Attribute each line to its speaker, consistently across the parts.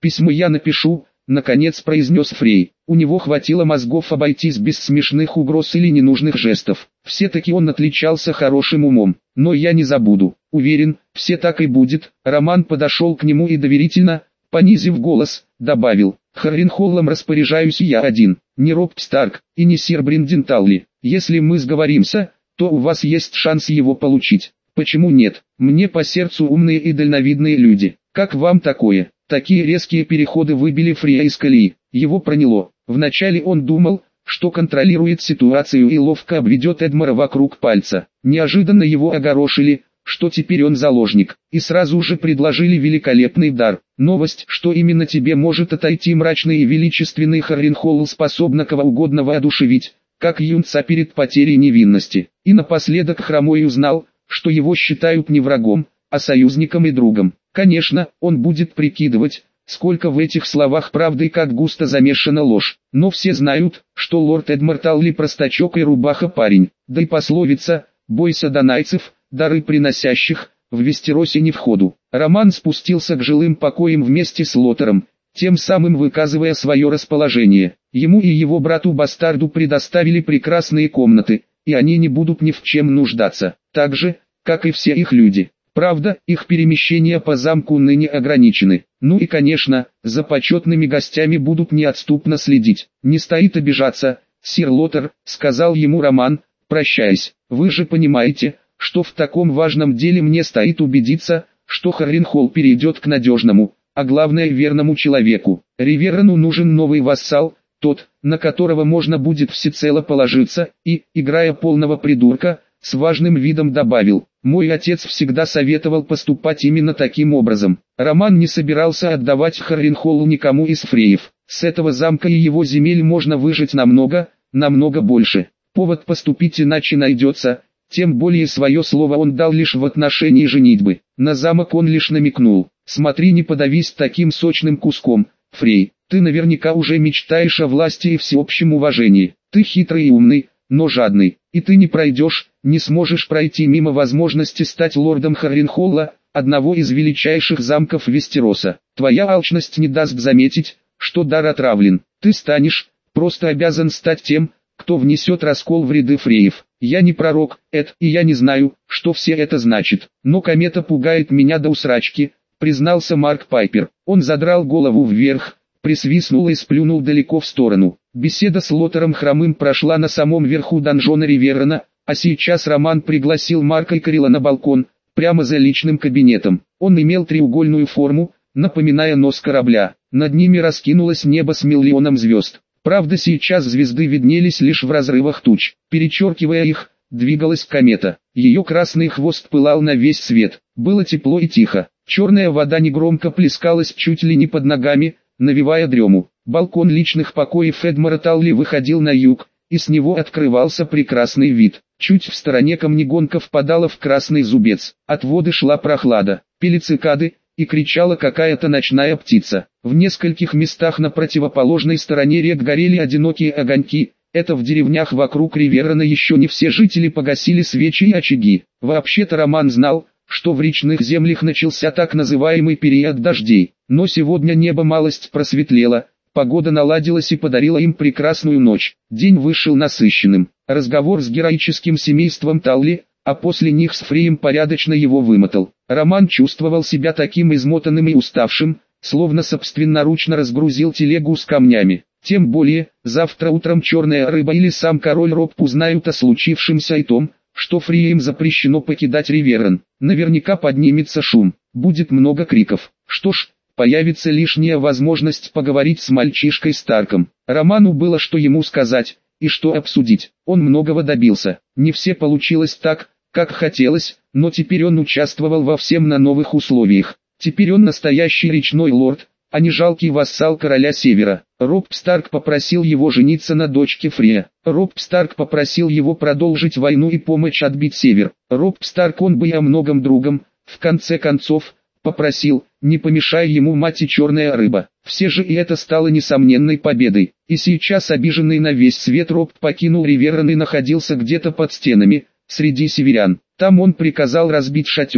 Speaker 1: Письмо я напишу, наконец произнес Фрей. У него хватило мозгов обойтись без смешных угроз или ненужных жестов. Все-таки он отличался хорошим умом. Но я не забуду. Уверен, все так и будет. Роман подошел к нему и доверительно, понизив голос, добавил: Харренхоллом распоряжаюсь я один, не Роб Старк и не сир Бринден Талли. Если мы сговоримся, то у вас есть шанс его получить. Почему нет? Мне по сердцу умные и дальновидные люди. Как вам такое? Такие резкие переходы выбили Фрия из колеи. Его проняло. Вначале он думал, что контролирует ситуацию и ловко обведет Эдмара вокруг пальца. Неожиданно его огорошили, что теперь он заложник, и сразу же предложили великолепный дар. Новость, что именно тебе может отойти мрачный и величественный Харренхолл, способна кого угодно воодушевить, как юнца перед потерей невинности. И напоследок Хромой узнал, что его считают не врагом, а союзником и другом. Конечно, он будет прикидывать, сколько в этих словах правды и как густо замешана ложь. Но все знают, что лорд Эдмар Талли простачок и рубаха парень. Да и пословица «бойся донайцев, дары приносящих» в Вестеросе не в ходу. Роман спустился к жилым покоям вместе с Лоттером, тем самым выказывая свое расположение. Ему и его брату-бастарду предоставили прекрасные комнаты, и они не будут ни в чем нуждаться, так же, как и все их люди. Правда, их перемещения по замку ныне ограничены. Ну и конечно, за почетными гостями будут неотступно следить. Не стоит обижаться, сир Лоттер, сказал ему Роман, прощаясь. Вы же понимаете, что в таком важном деле мне стоит убедиться, что Харренхолл перейдет к надежному, а главное верному человеку. Риверану нужен новый вассал, тот, на которого можно будет всецело положиться, и, играя полного придурка, с важным видом добавил: «Мой отец всегда советовал поступать именно таким образом». Роман не собирался отдавать Харренхоллу никому из фреев. С этого замка и его земель можно выжить намного больше. Повод поступить иначе найдется, тем более свое слово он дал лишь в отношении женитьбы. На замок он лишь намекнул: «Смотри, не подавись таким сочным куском, Фрей, ты наверняка уже мечтаешь о власти и всеобщем уважении. Ты хитрый и умный, но жадный, и ты не пройдешь, не сможешь пройти мимо возможности стать лордом Харренхолла, одного из величайших замков Вестероса. Твоя алчность не даст заметить, что дар отравлен. Ты станешь, просто обязан стать тем, кто внесет раскол в ряды фреев. Я не пророк, Эд, и я не знаю, что все это значит, но комета пугает меня до усрачки», признался Марк Пайпер. Он задрал голову вверх, присвистнул и сплюнул далеко в сторону. Беседа с Лоттером Хромым прошла на самом верху донжона Риверана, а сейчас Роман пригласил Марка и Карила на балкон, прямо за личным кабинетом. Он имел треугольную форму, напоминая нос корабля. Над ними раскинулось небо с миллионом звезд. Правда, сейчас звезды виднелись лишь в разрывах туч. Перечеркивая их, двигалась комета. Ее красный хвост пылал на весь свет. Было тепло и тихо. Черная вода негромко плескалась чуть ли не под ногами, навевая дрему. Балкон личных покоев Эдмара Талли выходил на юг, и с него открывался прекрасный вид. Чуть в стороне камнегонка впадала в красный зубец. От воды шла прохлада, пели цикады, и кричала какая-то ночная птица. В нескольких местах на противоположной стороне рек горели одинокие огоньки. Это в деревнях вокруг Риверана еще не все жители погасили свечи и очаги. Вообще-то Роман знал, что в речных землях начался так называемый период дождей. Но сегодня небо малость просветлело, погода наладилась и подарила им прекрасную ночь. День вышел насыщенным. Разговор с героическим семейством Талли, а после них с Фреем порядочно его вымотал. Роман чувствовал себя таким измотанным и уставшим, словно собственноручно разгрузил телегу с камнями. Тем более, завтра утром Черная Рыба или сам король Роб узнают о случившемся и том, что Фреям запрещено покидать Риверан. Наверняка поднимется шум, будет много криков. Что ж, появится лишняя возможность поговорить с мальчишкой Старком. Роману было что ему сказать и что обсудить. Он многого добился. Не все получилось так, как хотелось, но теперь он участвовал во всем на новых условиях. Теперь он настоящий речной лорд, а не жалкий вассал короля Севера. Роб Старк попросил его жениться на дочке Фрея. Роб Старк попросил его продолжить войну и помочь отбить Север. Роб Старк, он бы и о многом другом, в конце концов, попросил, не помешай ему мать и Черная Рыба. Все же и это стало несомненной победой. И сейчас обиженный на весь свет Роб покинул Риверан и находился где-то под стенами, среди северян. Там он приказал разбить шатер,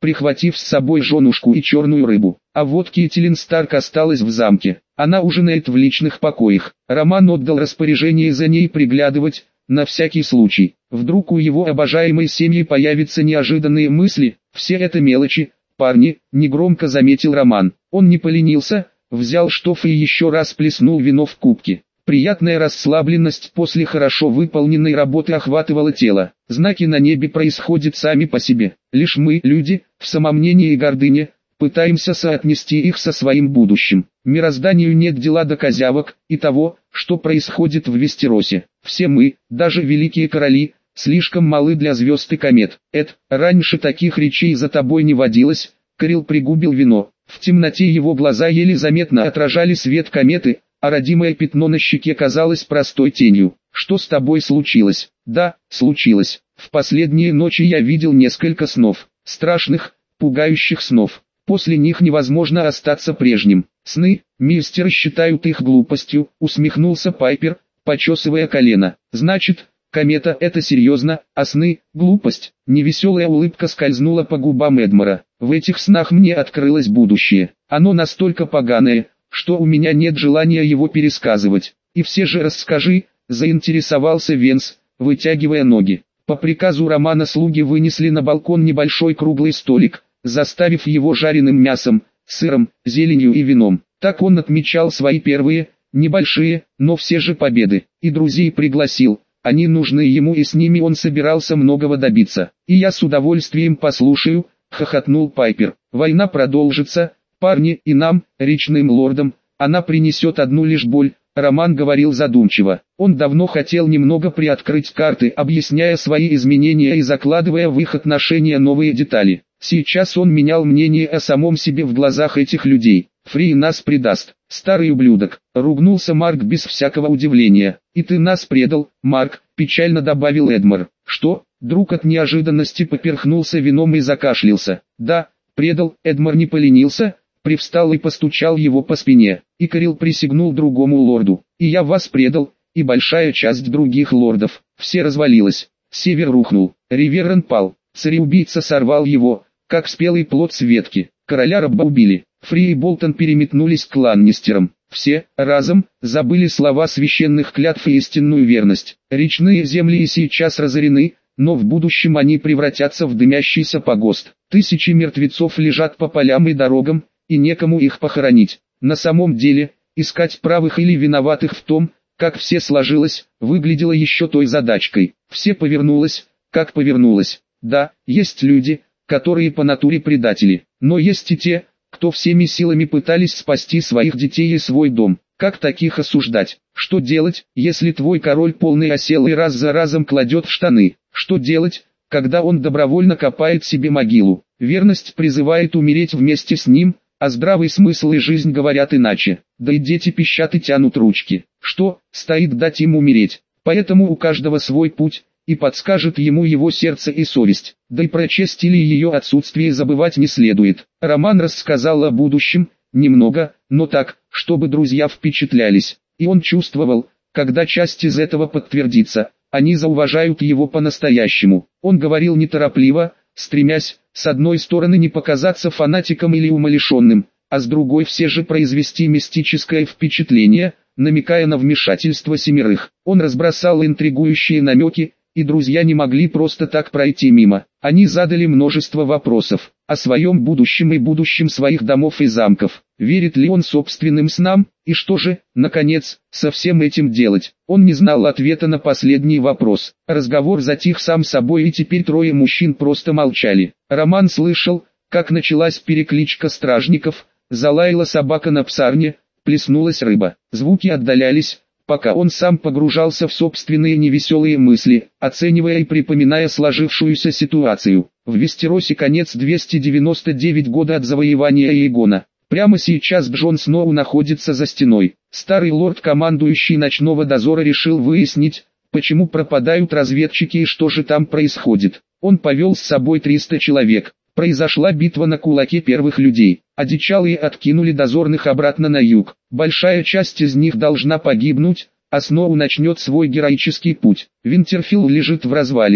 Speaker 1: прихватив с собой женушку и черную рыбу. А вот Кейтилин Старк осталась в замке. Она ужинает в личных покоях. Роман отдал распоряжение за ней приглядывать, на всякий случай. Вдруг у его обожаемой семьи появятся неожиданные мысли. Все это мелочи, парни, негромко заметил Роман. Он не поленился, взял штоф и еще раз плеснул вино в кубки. Приятная расслабленность после хорошо выполненной работы охватывала тело. Знаки на небе происходят сами по себе. Лишь мы, люди, в самомнении и гордыне, пытаемся соотнести их со своим будущим. Мирозданию нет дела до козявок и того, что происходит в Вестеросе. Все мы, даже великие короли, слишком малы для звезд и комет. Раньше таких речей за тобой не водилось. Кирилл пригубил вино. В темноте его глаза еле заметно отражали свет кометы, а родимое пятно на щеке казалось простой тенью. Что с тобой случилось? Да, случилось. В последние ночи я видел несколько снов. Страшных, пугающих снов. После них невозможно остаться прежним. Сны, мистеры считают их глупостью, усмехнулся Пайпер, почесывая колено. Значит, комета — это серьезно, а сны — глупость. Невеселая улыбка скользнула по губам Эдмора. В этих снах мне открылось будущее. Оно настолько поганое, что у меня нет желания его пересказывать. И все же расскажи, заинтересовался Венс, вытягивая ноги. По приказу Романа слуги вынесли на балкон небольшой круглый столик, заставив его жареным мясом, сыром, зеленью и вином. Так он отмечал свои первые, небольшие, но все же победы. И друзей пригласил, они нужны ему и с ними он собирался многого добиться. И я с удовольствием послушаю, хохотнул Пайпер. Война продолжится, парни, и нам, речным лордам, она принесет одну лишь боль. Роман говорил задумчиво. Он давно хотел немного приоткрыть карты, объясняя свои изменения и закладывая в их отношения новые детали. Сейчас он менял мнение о самом себе в глазах этих людей. Фрей нас предаст, старый ублюдок, ругнулся Марк без всякого удивления. И ты нас предал, Марк, печально добавил Эдмор. Что? Друг от неожиданности поперхнулся вином и закашлялся. Да, предал. Эдмор не поленился, привстал и постучал его по спине. И Кирилл присягнул другому лорду. И я вас предал, и большая часть других лордов. Все развалилось. Север рухнул. Риверен пал. Цареубийца сорвал его, как спелый плод с ветки. Короля раба убили. Фри и Болтон переметнулись к Ланнистерам. Все, разом, забыли слова священных клятв и истинную верность. Речные земли и сейчас разорены, но в будущем они превратятся в дымящийся погост. Тысячи мертвецов лежат по полям и дорогам, и некому их похоронить. На самом деле, искать правых или виноватых в том, как все сложилось, выглядело еще той задачкой. Все повернулось, как повернулось. Да, есть люди, которые по натуре предатели, но есть и те, кто всеми силами пытались спасти своих детей и свой дом. Как таких осуждать? Что делать, если твой король полный осел и раз за разом кладет в штаны? Что делать, когда он добровольно копает себе могилу? Верность призывает умереть вместе с ним, а здравый смысл и жизнь говорят иначе. Да и дети пищат и тянут ручки. Что, стоит дать им умереть? Поэтому у каждого свой путь, и подскажет ему его сердце и совесть. Да и про честь или ее отсутствие забывать не следует. Роман рассказал о будущем, немного, но так, чтобы друзья впечатлялись. И он чувствовал, когда часть из этого подтвердится, они зауважают его по-настоящему. Он говорил неторопливо, стремясь, с одной стороны не показаться фанатиком или умалишенным, а с другой все же произвести мистическое впечатление, намекая на вмешательство семерых. Он разбросал интригующие намеки, и друзья не могли просто так пройти мимо. Они задали множество вопросов о своем будущем и будущем своих домов и замков. Верит ли он собственным снам, и что же, наконец, со всем этим делать? Он не знал ответа на последний вопрос. Разговор затих сам собой, и теперь трое мужчин просто молчали. Роман слышал, как началась перекличка стражников, залаяла собака на псарне, плеснулась рыба. Звуки отдалялись, пока он сам погружался в собственные невеселые мысли, оценивая и припоминая сложившуюся ситуацию. В Вестеросе конец 299 года от завоевания Эйгона. Прямо сейчас Джон Сноу находится за стеной. Старый лорд-командующий ночного дозора решил выяснить, почему пропадают разведчики и что же там происходит. Он повел с собой 300 человек. Произошла битва на кулаке первых людей. Одичалые откинули дозорных обратно на юг. Большая часть из них должна погибнуть, а Сноу начнет свой героический путь. Винтерфилл лежит в развалинах.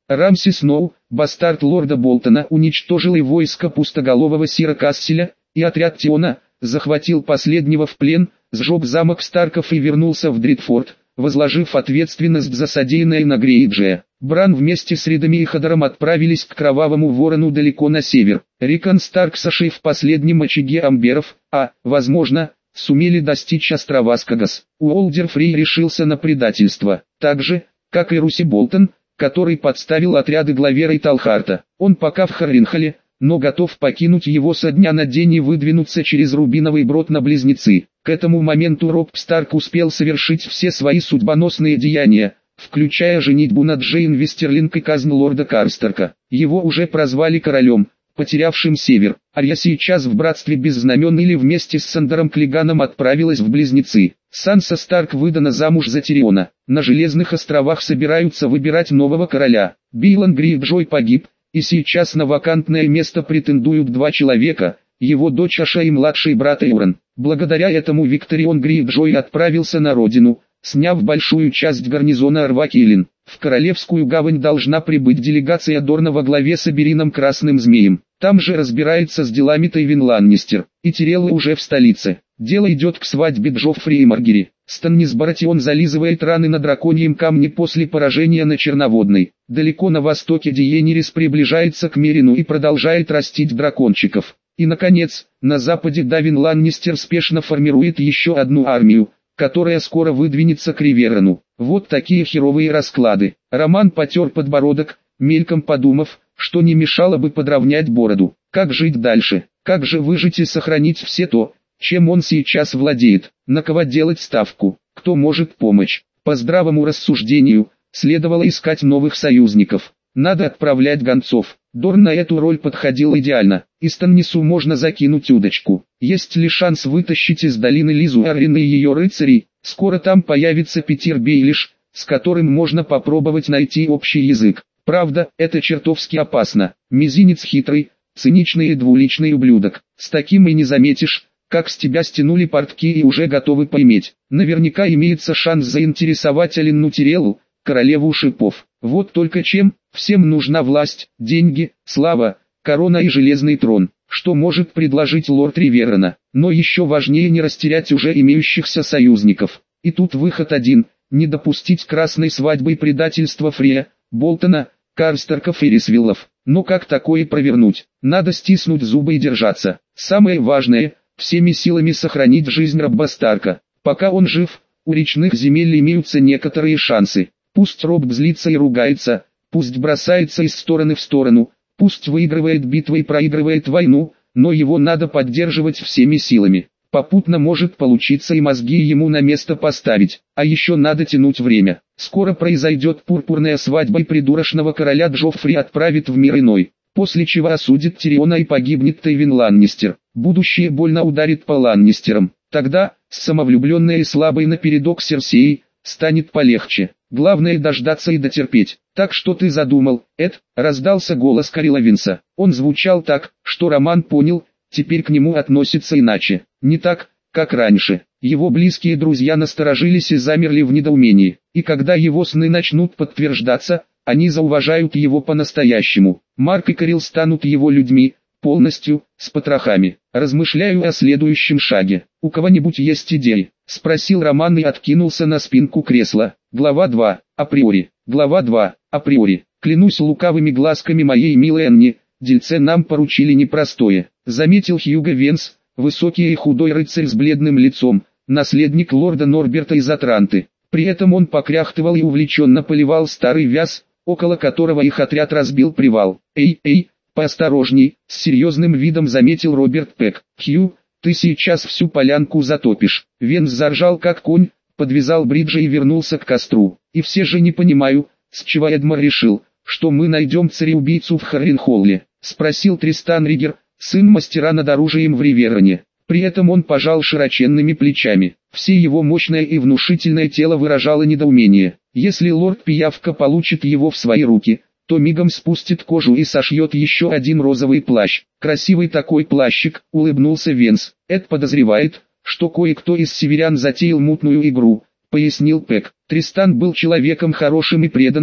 Speaker 1: Рамси Сноу, бастард лорда Болтона, уничтожил и войско пустоголового сира Касселя, и отряд Тиона, захватил последнего в плен, сжег замок Старков и вернулся в Дритфорд, возложив ответственность за содеянное на Грейджея. Бран вместе с Ридами и Ходором отправились к Кровавому Ворону далеко на север. Рикон Старк с Ашей в последнем очаге амберов, возможно, сумели достичь острова Скагас. Уолдер Фрей решился на предательство, так же, как и Руси Болтон, который подставил отряды Главера и Талхарта. Он пока в Харринхале, но готов покинуть его со дня на день и выдвинуться через Рубиновый брод на Близнецы. К этому моменту Роб Старк успел совершить все свои судьбоносные деяния, включая женитьбу на Джейн Вестерлинг и казнь лорда Карстерка. Его уже прозвали королем, потерявшим север. Арья сейчас в братстве без знамен или вместе с Сандером Клиганом отправилась в Близнецы. Санса Старк выдана замуж за Тириона. На Железных островах собираются выбирать нового короля. Билан Грейджой погиб, и сейчас на вакантное место претендуют два человека, его дочь Аша и младший брат Эйрон. Благодаря этому Викторион Грейджой отправился на родину, сняв большую часть гарнизона Арвакилин. В Королевскую гавань должна прибыть делегация Дорна во главе с Аберином Красным Змеем. Там же разбирается с делами Тywin Ланнистер, и Тирелла уже в столице. Дело идет к свадьбе Джоффри и Маргери. Станнис Баратион зализывает раны на драконьем камне после поражения на Черноводной. Далеко на востоке Дейенерис приближается к Мерину и продолжает растить дракончиков. И наконец, на западе Давин Ланнистер спешно формирует еще одну армию, которая скоро выдвинется к Риверону. Вот такие херовые расклады. Роман потер подбородок, мельком подумав, что не мешало бы подровнять бороду. Как жить дальше? Как же выжить и сохранить все то, чем он сейчас владеет? На кого делать ставку? Кто может помочь? По здравому рассуждению, следовало искать новых союзников. Надо отправлять гонцов. Дорн на эту роль подходил идеально. И Станнису можно закинуть удочку. Есть ли шанс вытащить из долины Лизу Аррин и ее рыцарей? Скоро там появится Питер Бейлиш, с которым можно попробовать найти общий язык. Правда, это чертовски опасно. Мизинец хитрый, циничный и двуличный ублюдок. С таким и не заметишь, как с тебя стянули портки и уже готовы поиметь. Наверняка имеется шанс заинтересовать Алинну Тиреллу, королеву шипов. Вот только чем? Всем нужна власть, деньги, слава, корона и железный трон. Что может предложить лорд Риверона? Но еще важнее не растерять уже имеющихся союзников. И тут выход один: не допустить красной свадьбы и предательства Фрея, Болтона, Карстерков и Рисвиллов. Но как такое провернуть? Надо стиснуть зубы и держаться. Самое важное – всеми силами сохранить жизнь Робба Старка. Пока он жив, у речных земель имеются некоторые шансы. Пусть Роб злится и ругается, пусть бросается из стороны в сторону, пусть выигрывает битвы и проигрывает войну, но его надо поддерживать всеми силами. Попутно может получиться и мозги ему на место поставить, а еще надо тянуть время. Скоро произойдет пурпурная свадьба и придурочного короля Джоффри отправит в мир иной, после чего осудит Тириона и погибнет Тywin Ланнистер. Будущее больно ударит по Ланнистерам. Тогда, самовлюбленной и слабой напередок Серсеи, станет полегче. Главное дождаться и дотерпеть. Так что ты задумал, Эд? Раздался голос Карила Винса. Он звучал так, что Роман понял, теперь к нему относятся иначе. Не так, как раньше. Его близкие друзья насторожились и замерли в недоумении. И когда его сны начнут подтверждаться, они зауважают его по-настоящему. Марк и Карил станут его людьми, полностью, с потрохами. Размышляю о следующем шаге. У кого-нибудь есть идеи? Спросил Роман и откинулся на спинку кресла. Глава 2. Априори. Глава 2. Априори. Клянусь лукавыми глазками моей милой Анни, дельце нам поручили непростое. Заметил Хьюго Венс, высокий и худой рыцарь с бледным лицом, наследник лорда Норберта из Атранты. При этом он покряхтывал и увлеченно поливал старый вяз, около которого их отряд разбил привал. «Эй, поосторожней», — с серьезным видом заметил Роберт Пек. «Хью, ты сейчас всю полянку затопишь». Венс заржал как конь, подвязал бриджи и вернулся к костру. «И все же не понимаю, с чего Эдмар решил, что мы найдем цареубийцу в Харренхолле?» — спросил Тристан Ригер, сын мастера над оружием в Ривероне. При этом он пожал широченными плечами. Все его мощное и внушительное тело выражало недоумение. Если лорд Пиявка получит его в свои руки, то мигом спустит кожу и сошьет еще один розовый плащ. «Красивый такой плащик», — улыбнулся Венс. «Эд подозревает, что кое-кто из северян затеял мутную игру», — пояснил Пек. Тристан был человеком хорошим и преданным,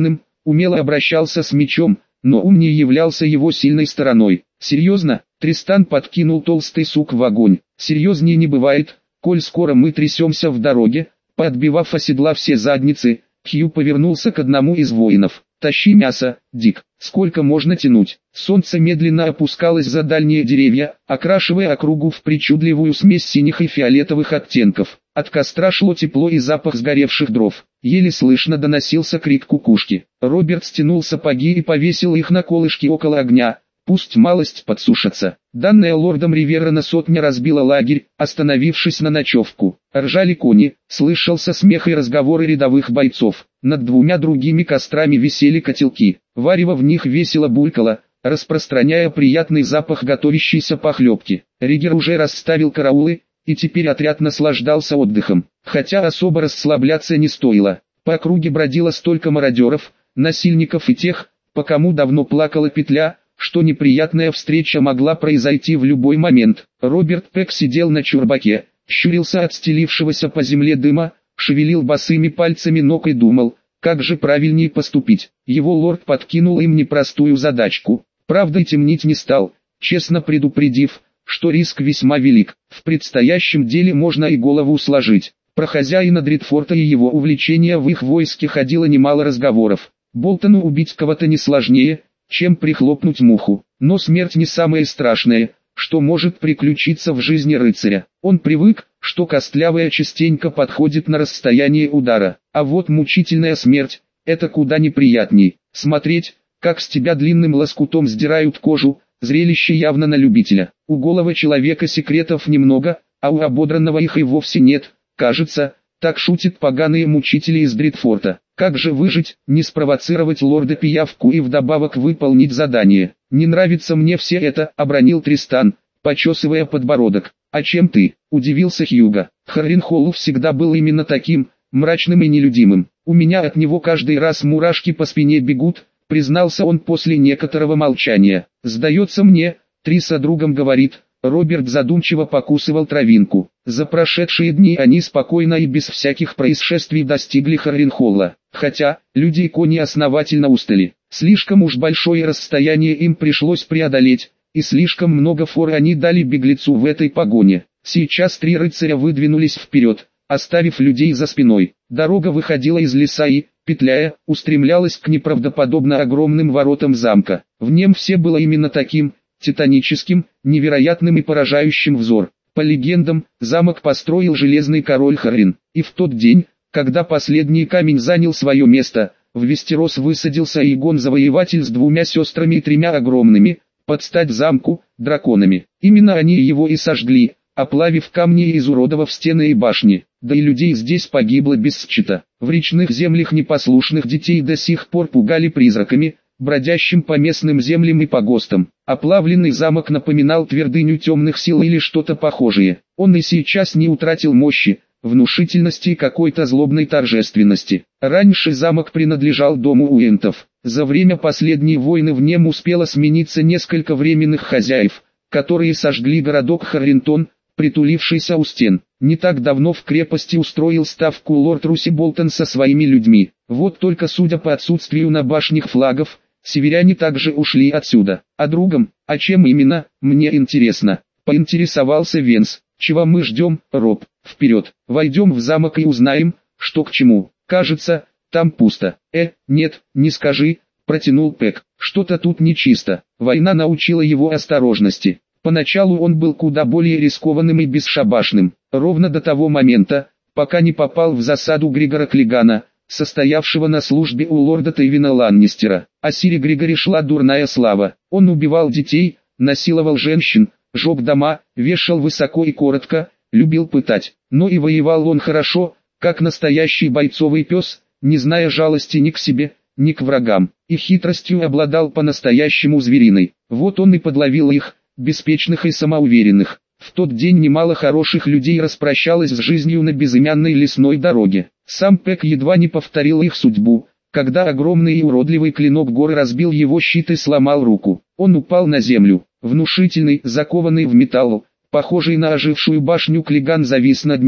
Speaker 1: умело обращался с мечом, но ум не являлся его сильной стороной. «Серьезно?» Тристан подкинул толстый сук в огонь. «Серьезнее не бывает, коль скоро мы трясемся в дороге». Подбивав оседла все задницы, Хью повернулся к одному из воинов. «Тащи мясо, Дик, сколько можно тянуть?» Солнце медленно опускалось за дальние деревья, окрашивая округу в причудливую смесь синих и фиолетовых оттенков. От костра шло тепло и запах сгоревших дров. Еле слышно доносился крик кукушки. Роберт стянул сапоги и повесил их на колышки около огня. Пусть малость подсушатся. Данная лордом Риверана сотня разбила лагерь, остановившись на ночевку. Ржали кони, слышался смех и разговоры рядовых бойцов. Над двумя другими кострами висели котелки. Варево в них весело булькало, распространяя приятный запах готовящейся похлебки. Ригер уже расставил караулы, и теперь отряд наслаждался отдыхом. Хотя особо расслабляться не стоило. По округе бродило столько мародеров, насильников и тех, по кому давно плакала петля, что неприятная встреча могла произойти в любой момент. Роберт Пек сидел на чурбаке, щурился от стелившегося по земле дыма, шевелил босыми пальцами ног и думал, как же правильнее поступить. Его лорд подкинул им непростую задачку. Правда, и темнить не стал, честно предупредив, что риск весьма велик. В предстоящем деле можно и голову сложить. Про хозяина Дритфорта и его увлечения в их войске ходило немало разговоров. Болтону убить кого-то не сложнее, чем прихлопнуть муху. Но смерть не самое страшное, что может приключиться в жизни рыцаря. Он привык, что костлявая частенько подходит на расстояние удара. А вот мучительная смерть – это куда неприятней. Смотреть, как с тебя длинным лоскутом сдирают кожу, зрелище явно на любителя. У голого человека секретов немного, а у ободранного их и вовсе нет, кажется, так шутят поганые мучители из Дритфорта. Как же выжить, не спровоцировать лорда пиявку и вдобавок выполнить задание? «Не нравится мне все это», — обронил Тристан, почесывая подбородок. «А чем ты?» — удивился Хьюго. «Харренхолл всегда был именно таким, мрачным и нелюдимым. У меня от него каждый раз мурашки по спине бегут», — признался он после некоторого молчания. «Сдается мне», — Триса другом говорит. Роберт задумчиво покусывал травинку. За прошедшие дни они спокойно и без всяких происшествий достигли Харренхолла. Хотя, люди и кони основательно устали. Слишком уж большое расстояние им пришлось преодолеть, и слишком много фор они дали беглецу в этой погоне. Сейчас три рыцаря выдвинулись вперед, оставив людей за спиной. Дорога выходила из леса и, петляя, устремлялась к неправдоподобно огромным воротам замка. В нем все было именно таким, титаническим, невероятным и поражающим взор. По легендам, замок построил железный король Харрин, и в тот день, когда последний камень занял свое место, в Вестерос высадился Иегон-завоеватель с двумя сестрами и тремя огромными, под стать замку, драконами. Именно они его и сожгли, оплавив камни и изуродовав стены и башни. Да и людей здесь погибло без счета. В речных землях непослушных детей до сих пор пугали призраками, бродящим по местным землям и погостам. Оплавленный замок напоминал твердыню темных сил или что-то похожее. Он и сейчас не утратил мощи, внушительности и какой-то злобной торжественности. Раньше замок принадлежал дому Уэнтов. За время последней войны в нем успело смениться несколько временных хозяев, которые сожгли городок Харринтон, притулившийся у стен. Не так давно в крепости устроил ставку лорд Руси Болтон со своими людьми. Вот только судя по отсутствию на башнях флагов, северяне также ушли отсюда. А другом, а чем именно, мне интересно, поинтересовался Венс. Чего мы ждем, Роб? Вперед, войдем в замок и узнаем, что к чему. Кажется, там пусто. Нет, не скажи, протянул Пек. Что-то тут нечисто. Война научила его осторожности. Поначалу он был куда более рискованным и бесшабашным. Ровно до того момента, пока не попал в засаду Григора Клигана, состоявшего на службе у лорда Тейвина Ланнистера. О Сире Григоре шла дурная слава. Он убивал детей, насиловал женщин, жег дома, вешал высоко и коротко, любил пытать. Но и воевал он хорошо, как настоящий бойцовый пес, не зная жалости ни к себе, ни к врагам. И хитростью обладал по-настоящему звериной. Вот он и подловил их, беспечных и самоуверенных. В тот день немало хороших людей распрощалось с жизнью на безымянной лесной дороге. Сам Пек едва не повторил их судьбу, когда огромный и уродливый клинок горы разбил его щит и сломал руку. Он упал на землю. Внушительный, закованный в металл, похожий на ожившую башню Клиган завис над ним,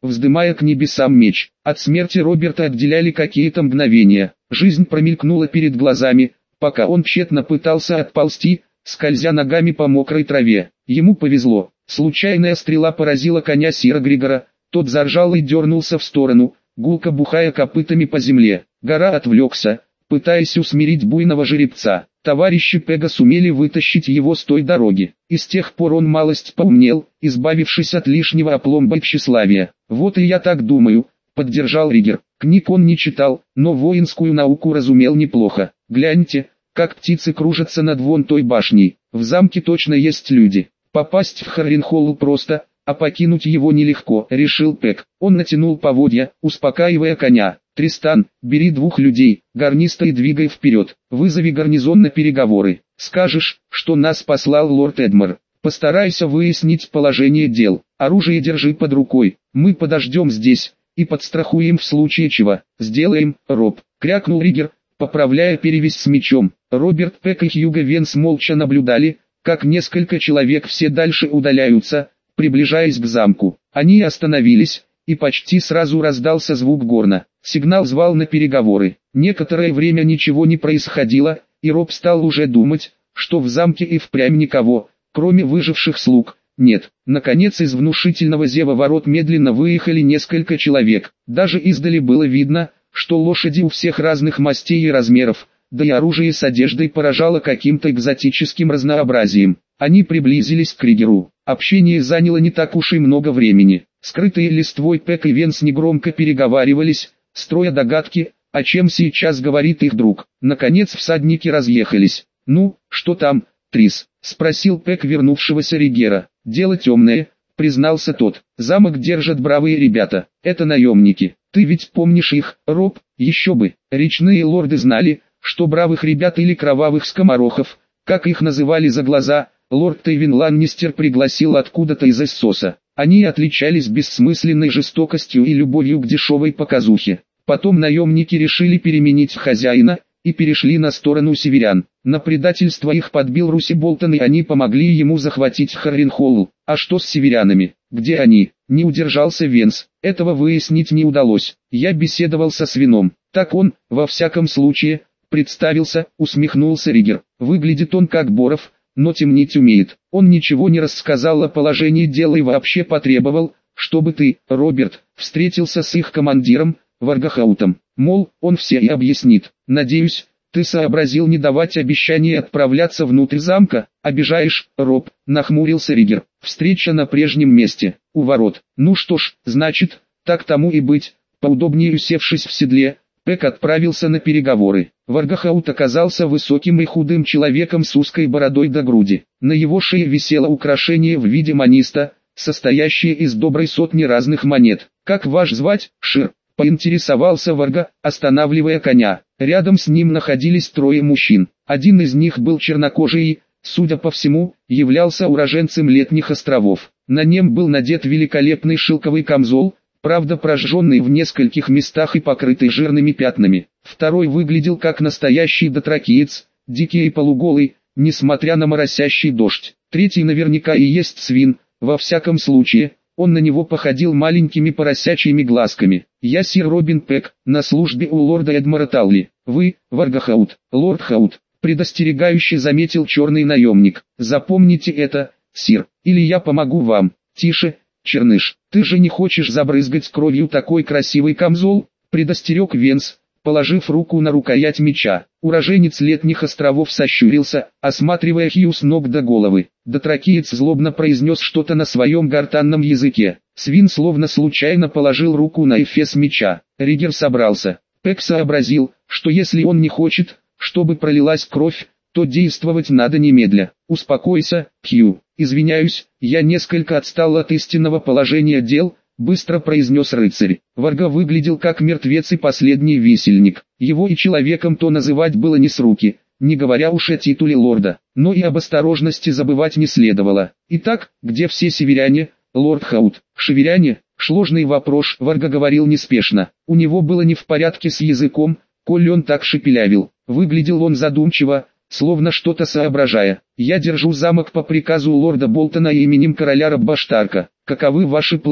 Speaker 1: вздымая к небесам меч. От смерти Роберта отделяли какие-то мгновения. Жизнь промелькнула перед глазами, пока он тщетно пытался отползти, скользя ногами по мокрой траве. Ему повезло. Случайная стрела поразила коня сира Григора, тот заржал и дернулся в сторону, гулко бухая копытами по земле. Гора отвлекся, пытаясь усмирить буйного жеребца. Товарищи Пега сумели вытащить его с той дороги, и с тех пор он малость поумнел, избавившись от лишнего опломба и тщеславия. «Вот и я так думаю», — поддержал Ригер. Книг он не читал, но воинскую науку разумел неплохо. «Гляньте, как птицы кружатся над вон той башней. В замке точно есть люди. Попасть в Харренхолл просто, а покинуть его нелегко», — решил Пег. Он натянул поводья, успокаивая коня. «Тристан, бери 2 людей, гарниста и двигай вперед. Вызови гарнизон на переговоры. Скажешь, что нас послал лорд Эдмар. Постарайся выяснить положение дел. Оружие держи под рукой. Мы подождем здесь и подстрахуем в случае чего. Сделаем, Роб», — крякнул Ригер, поправляя перевязь с мечом. Роберт Пек и Хьюго Венс молча наблюдали, как несколько человек все дальше удаляются, приближаясь к замку. Они остановились, и почти сразу раздался звук горна. Сигнал звал на переговоры. Некоторое время ничего не происходило, и Роб стал уже думать, что в замке и впрямь никого, кроме выживших слуг, нет. Наконец из внушительного зева ворот медленно выехали несколько человек. Даже издали было видно, что лошади у всех разных мастей и размеров, да и оружие с одеждой поражало каким-то экзотическим разнообразием. Они приблизились к Ригеру. Общение заняло не так уж и много времени. Скрытые листвой Пек и Венс негромко переговаривались, строя догадки, о чем сейчас говорит их друг. Наконец всадники разъехались. «Ну, что там, Трис?» — спросил Пек вернувшегося Ригера. «Дело темное», — признался тот. «Замок держат бравые ребята. Это наемники. Ты ведь помнишь их, Роб?» «Еще бы. Речные лорды знали, что бравых ребят или кровавых скоморохов, как их называли за глаза, лорд Тейвин Ланнистер пригласил откуда-то из Эссоса. Они отличались бессмысленной жестокостью и любовью к дешевой показухе. Потом наемники решили переменить хозяина, и перешли на сторону северян. На предательство их подбил Руси Болтон, и они помогли ему захватить Харренхолл. А что с северянами? Где они? Не удержался Венс. Этого выяснить не удалось. Я беседовал со свином. Так он, во всяком случае, представился, усмехнулся Ригер. Выглядит он как Боров, но темнить умеет. Он ничего не рассказал о положении дела и вообще потребовал, чтобы ты, Роберт, встретился с их командиром, Варгахаутом. Мол, он все и объяснит. Надеюсь, ты сообразил не давать обещания отправляться внутрь замка. Обижаешь, Роб, нахмурился Ригер. Встреча на прежнем месте, у ворот. Ну что ж, значит, так тому и быть. Поудобнее усевшись в седле, Пек отправился на переговоры. Варгахаут оказался высоким и худым человеком с узкой бородой до груди. На его шее висело украшение в виде маниста, состоящее из доброй сотни разных монет. «Как ваш звать, Шир?» — поинтересовался Варга, останавливая коня. Рядом с ним находились 3 мужчин. Один из них был чернокожий и, судя по всему, являлся уроженцем Летних островов. На нем был надет великолепный шелковый камзол, правда прожженный в нескольких местах и покрытый жирными пятнами. Второй выглядел как настоящий дотракиец, дикий и полуголый, несмотря на моросящий дождь. Третий наверняка и есть свин, во всяком случае, он на него походил маленькими поросячьими глазками. «Я сир Робин Пек, на службе у лорда Эдмара Талли. Вы, Варгахаут, лорд Хаут», предостерегающе заметил черный наемник. «Запомните это, сир, или я помогу вам». «Тише, черныш, ты же не хочешь забрызгать кровью такой красивый камзол?» предостерег Венс, положив руку на рукоять меча. Уроженец Летних островов сощурился, осматривая Хью с ног до головы. Дотракиец злобно произнес что-то на своем гортанном языке. Свин словно случайно положил руку на эфес меча. Ригер собрался. Пек сообразил, что если он не хочет, чтобы пролилась кровь, то действовать надо немедля. «Успокойся, Хью. Извиняюсь, я несколько отстал от истинного положения дел», быстро произнес рыцарь. Варга выглядел как мертвец и последний висельник. Его и человеком-то называть было не с руки, не говоря уж о титуле лорда. Но и об осторожности забывать не следовало. «Итак, где все северяне, лорд Хаут?» «Шеверяне?» Сложный вопрос, Варга говорил неспешно. У него было не в порядке с языком, коль он так шепелявил. Выглядел он задумчиво, словно что-то соображая. «Я держу замок по приказу лорда Болтона именем короля Раббаштарка. Каковы ваши планы?»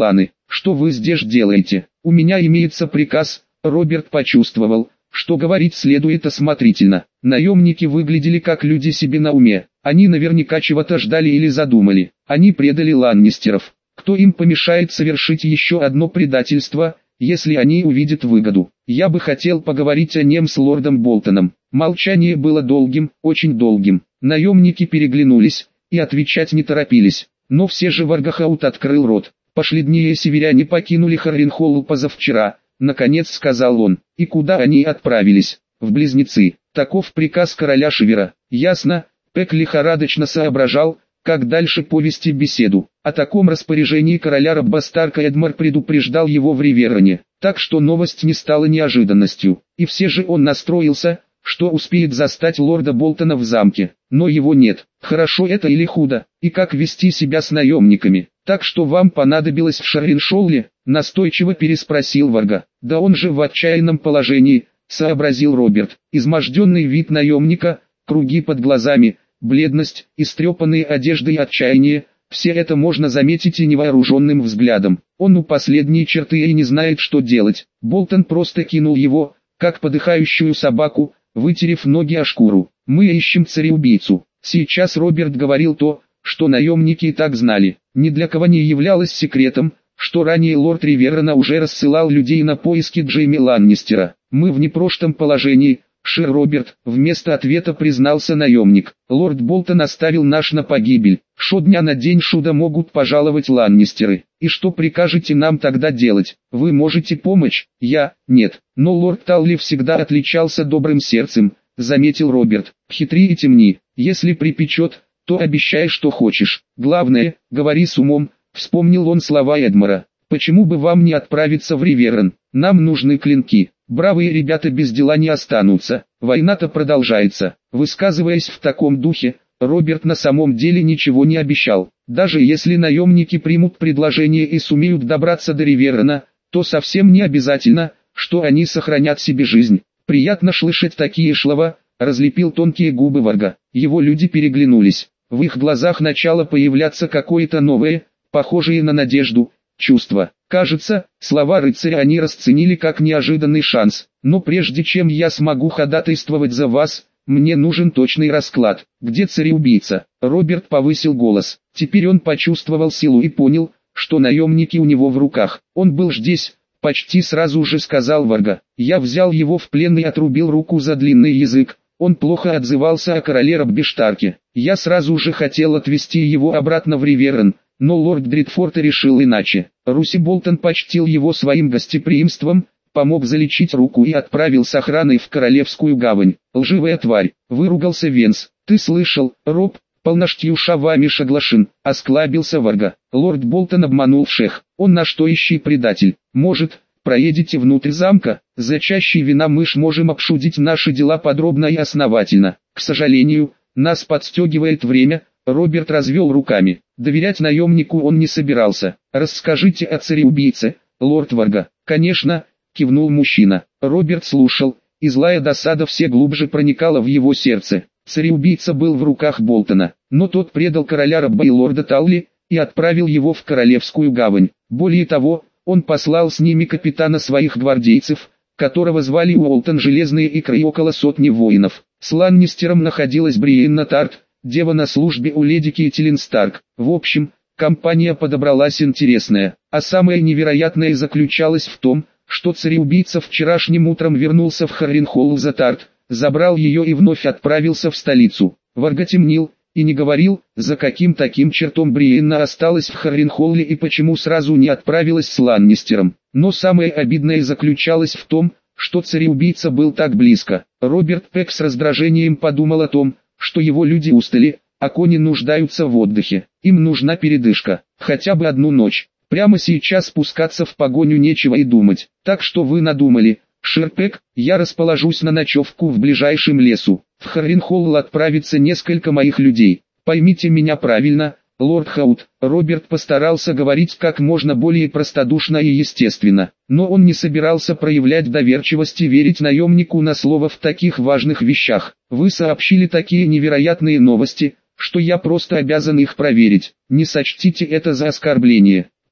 Speaker 1: что вы здесь делаете? У меня имеется приказ. Роберт почувствовал, что говорить следует осмотрительно. Наемники выглядели как люди себе на уме. Они наверняка чего-то ждали или задумали. Они предали Ланнистеров. Кто им помешает совершить еще одно предательство, если они увидят выгоду? Я бы хотел поговорить о нем с лордом Болтоном. Молчание было долгим, очень долгим. Наемники переглянулись и отвечать не торопились. Но все же Варгахаут открыл рот. Последние северяне покинули Харренхолл позавчера, наконец сказал он. И куда они отправились? В Близнецы. Таков приказ короля Шивера. Ясно. Пэк лихорадочно соображал, как дальше повести беседу. О таком распоряжении короля Роббастарка Эдмар предупреждал его в Ривероне, так что новость не стала неожиданностью. И все же он настроился, что успеет застать лорда Болтона в замке. Но его нет. Хорошо это или худо? И как вести себя с наемниками? Так что вам понадобилось в Шарриншолле? Настойчиво переспросил Варга. Да он же в отчаянном положении, сообразил Роберт. Изможденный вид наемника, круги под глазами, бледность, истрепанные одежды и отчаяние – все это можно заметить и невооруженным взглядом. Он у последней черты и не знает, что делать. Болтон просто кинул его, как подыхающую собаку, вытерев ноги о шкуру. Мы ищем цареубийцу. Сейчас Роберт говорил то, что наемники и так знали. Ни для кого не являлось секретом, что ранее лорд Риверона уже рассылал людей на поиски Джейми Ланнистера. Мы в непростом положении, Шир Роберт, вместо ответа признался наемник. Лорд Болтон оставил наш на погибель. Шо дня на день шуда могут пожаловать Ланнистеры. И что прикажете нам тогда делать? Вы можете помочь? Я, нет. Но лорд Талли всегда отличался добрым сердцем, заметил Роберт. Хитри и темни. Если припечет, то обещай, что хочешь. Главное, говори с умом. Вспомнил он слова Эдмара. Почему бы вам не отправиться в Риверон? Нам нужны клинки. Бравые ребята без дела не останутся. Война-то продолжается. Высказываясь в таком духе, Роберт на самом деле ничего не обещал. Даже если наемники примут предложение и сумеют добраться до Риверона, то совсем не обязательно, что они сохранят себе жизнь. Приятно слышать такие слова, разлепил тонкие губы Варга. Его люди переглянулись. В их глазах начало появляться какое-то новое, похожее на надежду, чувство. Кажется, слова рыцаря они расценили как неожиданный шанс. Но прежде чем я смогу ходатайствовать за вас, мне нужен точный расклад. Где цареубийца? Роберт повысил голос. Теперь он почувствовал силу и понял, что наемники у него в руках. Он был здесь, почти сразу же сказал Варга. Я взял его в плен и отрубил руку за длинный язык. Он плохо отзывался о короле Роббештарке. Я сразу же хотел отвезти его обратно в Риверон, но лорд Дритфорд решил иначе. Руси Болтон почтил его своим гостеприимством, помог залечить руку и отправил с охраной в Королевскую гавань. Лживая тварь, выругался Венс. Ты слышал, Роб, полностью шавами соглашен, осклабился Варга. Лорд Болтон обманул всех, он настоящий предатель. Может, проедете внутрь замка? За чашей вина мы можем обсудить наши дела подробно и основательно. К сожалению, нас подстегивает время. Роберт развел руками. Доверять наемнику он не собирался. «Расскажите о цареубийце, лорд Варга». «Конечно», — кивнул мужчина. Роберт слушал, и злая досада все глубже проникала в его сердце. Цареубийца был в руках Болтона, но тот предал короля Робба и лорда Талли, и отправил его в Королевскую гавань. Более того, он послал с ними капитана своих гвардейцев, которого звали Уолтон Железные Икры и около сотни воинов. С Ланнистером находилась Бриенна Тарт, дева на службе у леди Кейтилин Старк. В общем, компания подобралась интересная, а самое невероятное заключалось в том, что цареубийца вчерашним утром вернулся в Харренхолл за Тарт, забрал ее и вновь отправился в столицу. Варга темнил и не говорил, за каким таким чертом Бриенна осталась в Харренхолле и почему сразу не отправилась с Ланнистером. Но самое обидное заключалось в том, что цареубийца был так близко. Роберт Пэк с раздражением подумал о том, что его люди устали, а кони нуждаются в отдыхе. Им нужна передышка, хотя бы одну ночь. Прямо сейчас спускаться в погоню нечего и думать. Так что вы надумали, Ширпек, я расположусь на ночевку в ближайшем лесу. В Харренхолл отправится несколько моих людей. Поймите меня правильно, лорд Хаут. Роберт постарался говорить как можно более простодушно и естественно. Но он не собирался проявлять доверчивость и верить наемнику на слово в таких важных вещах. Вы сообщили такие невероятные новости, что я просто обязан их проверить. Не сочтите это за оскорбление.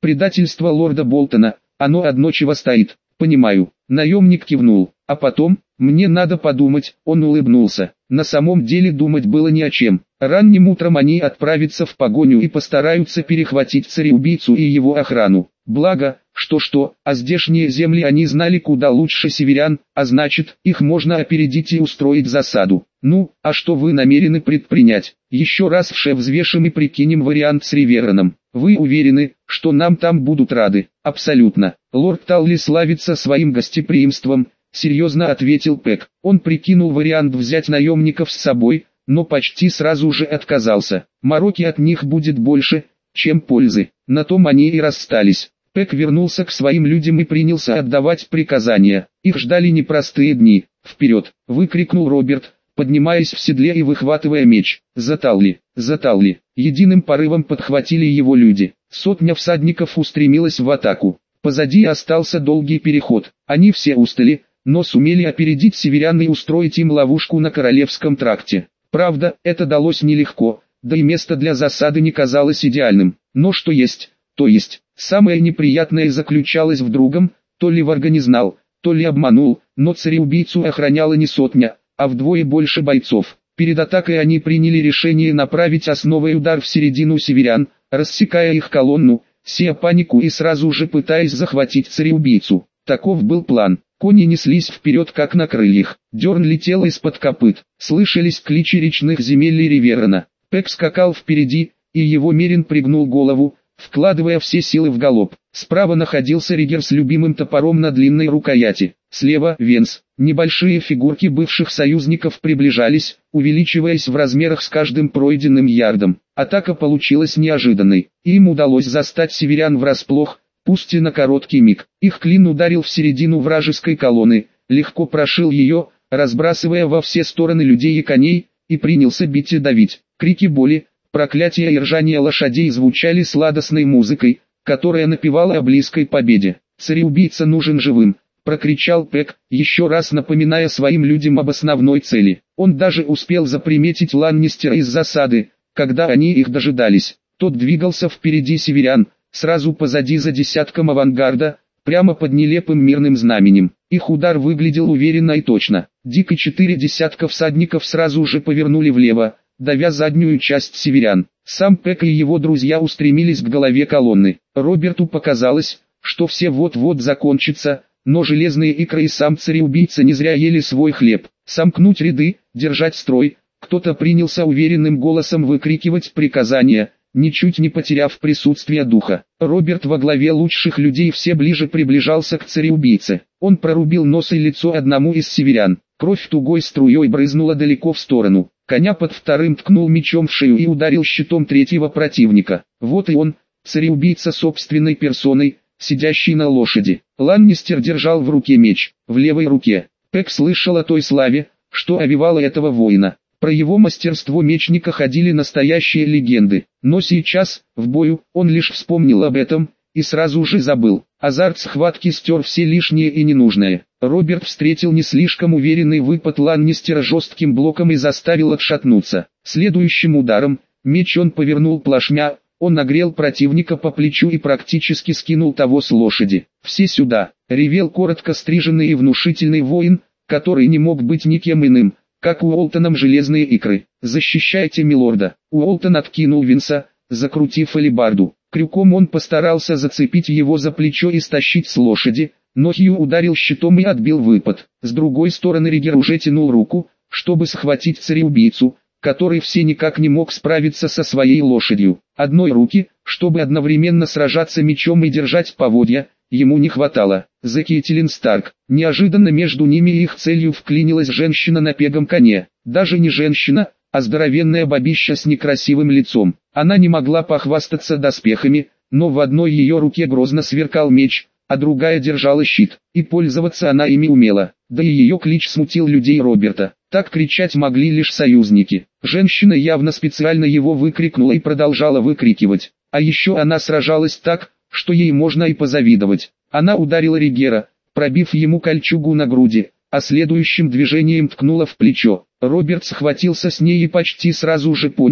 Speaker 1: предательство лорда Болтона, оно одно чего стоит. Понимаю. Наемник кивнул. А потом, мне надо подумать, он улыбнулся. На самом деле думать было ни о чем. Ранним утром они отправятся в погоню и постараются перехватить цареубийцу и его охрану. Благо, что, а здешние земли они знали куда лучше северян, а значит, их можно опередить и устроить засаду. Ну, а что вы намерены предпринять? Еще раз взвешим и прикинем вариант с Ривероном. Вы уверены, что нам там будут рады? Абсолютно. Лорд Талли славится своим гостеприимством, серьезно ответил Пэк. Он прикинул вариант взять наемников с собой, но почти сразу же отказался. Мороки от них будет больше, чем пользы. На том они и расстались. Пэк вернулся к своим людям и принялся отдавать приказания. Их ждали непростые дни. «Вперед!» — выкрикнул Роберт, поднимаясь в седле и выхватывая меч. «За Талли! За Талли!» Единым порывом подхватили его люди. Сотня всадников устремилась в атаку. Позади остался долгий переход. Они все устали, но сумели опередить северян и устроить им ловушку на Королевском тракте. Правда, это далось нелегко, да и место для засады не казалось идеальным. Но что есть, то есть. Самое неприятное заключалось в другом: то ли Варга не знал, то ли обманул, но цареубийцу охраняла не сотня, а вдвое больше бойцов. Перед атакой они приняли решение направить основной удар в середину северян, рассекая их колонну, сея панику и сразу же пытаясь захватить цареубийцу. Таков был план. Кони неслись вперед как на крыльях. Дерн летел из-под копыт. Слышались кличи речных земель Риверона. Пэк скакал впереди, и его мерин пригнул голову, вкладывая все силы в галоп. Справа находился Ригер с любимым топором на длинной рукояти. Слева — Венс. Небольшие фигурки бывших союзников приближались, увеличиваясь в размерах с каждым пройденным ярдом. Атака получилась неожиданной. Им удалось застать северян врасплох, пусть и на короткий миг. Их клин ударил в середину вражеской колонны, легко прошил ее, разбрасывая во все стороны людей и коней, и принялся бить и давить. Крики боли, проклятия и ржание лошадей звучали сладостной музыкой, которая напевала о близкой победе. «Цареубийца нужен живым!» — прокричал Пэк, еще раз напоминая своим людям об основной цели. Он даже успел заприметить Ланнистера из засады, когда они их дожидались. Тот двигался впереди северян, сразу позади за десятком авангарда, прямо под нелепым мирным знаменем. Их удар выглядел уверенно и точно. Дик и 4 десятка всадников сразу же повернули влево, давя заднюю часть северян. Сам Пэк и его друзья устремились к голове колонны. Роберту показалось, что все вот-вот закончится, но железные икры и сам цареубийца не зря ели свой хлеб. Сомкнуть ряды, держать строй. Кто-то принялся уверенным голосом выкрикивать приказания, ничуть не потеряв присутствие духа. Роберт во главе лучших людей все ближе приближался к цареубийце. Он прорубил нос и лицо одному из северян. Кровь тугой струей брызнула далеко в сторону. Коня под вторым ткнул мечом в шею и ударил щитом третьего противника. Вот и он, цареубийца собственной персоной, сидящий на лошади. Ланнистер держал в руке меч, в левой руке. Пэк слышал о той славе, что овевала этого воина. Про его мастерство мечника ходили настоящие легенды. Но сейчас, в бою, он лишь вспомнил об этом, и сразу же забыл. Азарт схватки стер все лишнее и ненужное. Роберт встретил не слишком уверенный выпад Ланнистера жестким блоком и заставил отшатнуться. Следующим ударом, меч он повернул плашмя, он нагрел противника по плечу и практически скинул того с лошади. «Все сюда!» — ревел коротко стриженный и внушительный воин, который не мог быть никем иным, как Уолтоном железные икры. «Защищайте милорда!» Уолтон откинул Винса, закрутив алебарду. Крюком он постарался зацепить его за плечо и стащить с лошади, но Хью ударил щитом и отбил выпад. С другой стороны Ригер уже тянул руку, чтобы схватить цареубийцу, который все никак не мог справиться со своей лошадью. Одной руки, чтобы одновременно сражаться мечом и держать поводья, ему не хватало. За Кейтилин Старк. Неожиданно между ними и их целью вклинилась женщина на пегом коне. Даже не женщина, а здоровенная бабища с некрасивым лицом. Она не могла похвастаться доспехами, но в одной ее руке грозно сверкал меч, а другая держала щит, и пользоваться она ими умела. Да и ее клич смутил людей Роберта. Так кричать могли лишь союзники. Женщина явно специально его выкрикнула и продолжала выкрикивать. А еще она сражалась так, что ей можно и позавидовать. Она ударила Ригера, пробив ему кольчугу на груди, а следующим движением ткнула в плечо. Роберт схватился с ней и почти сразу же понял,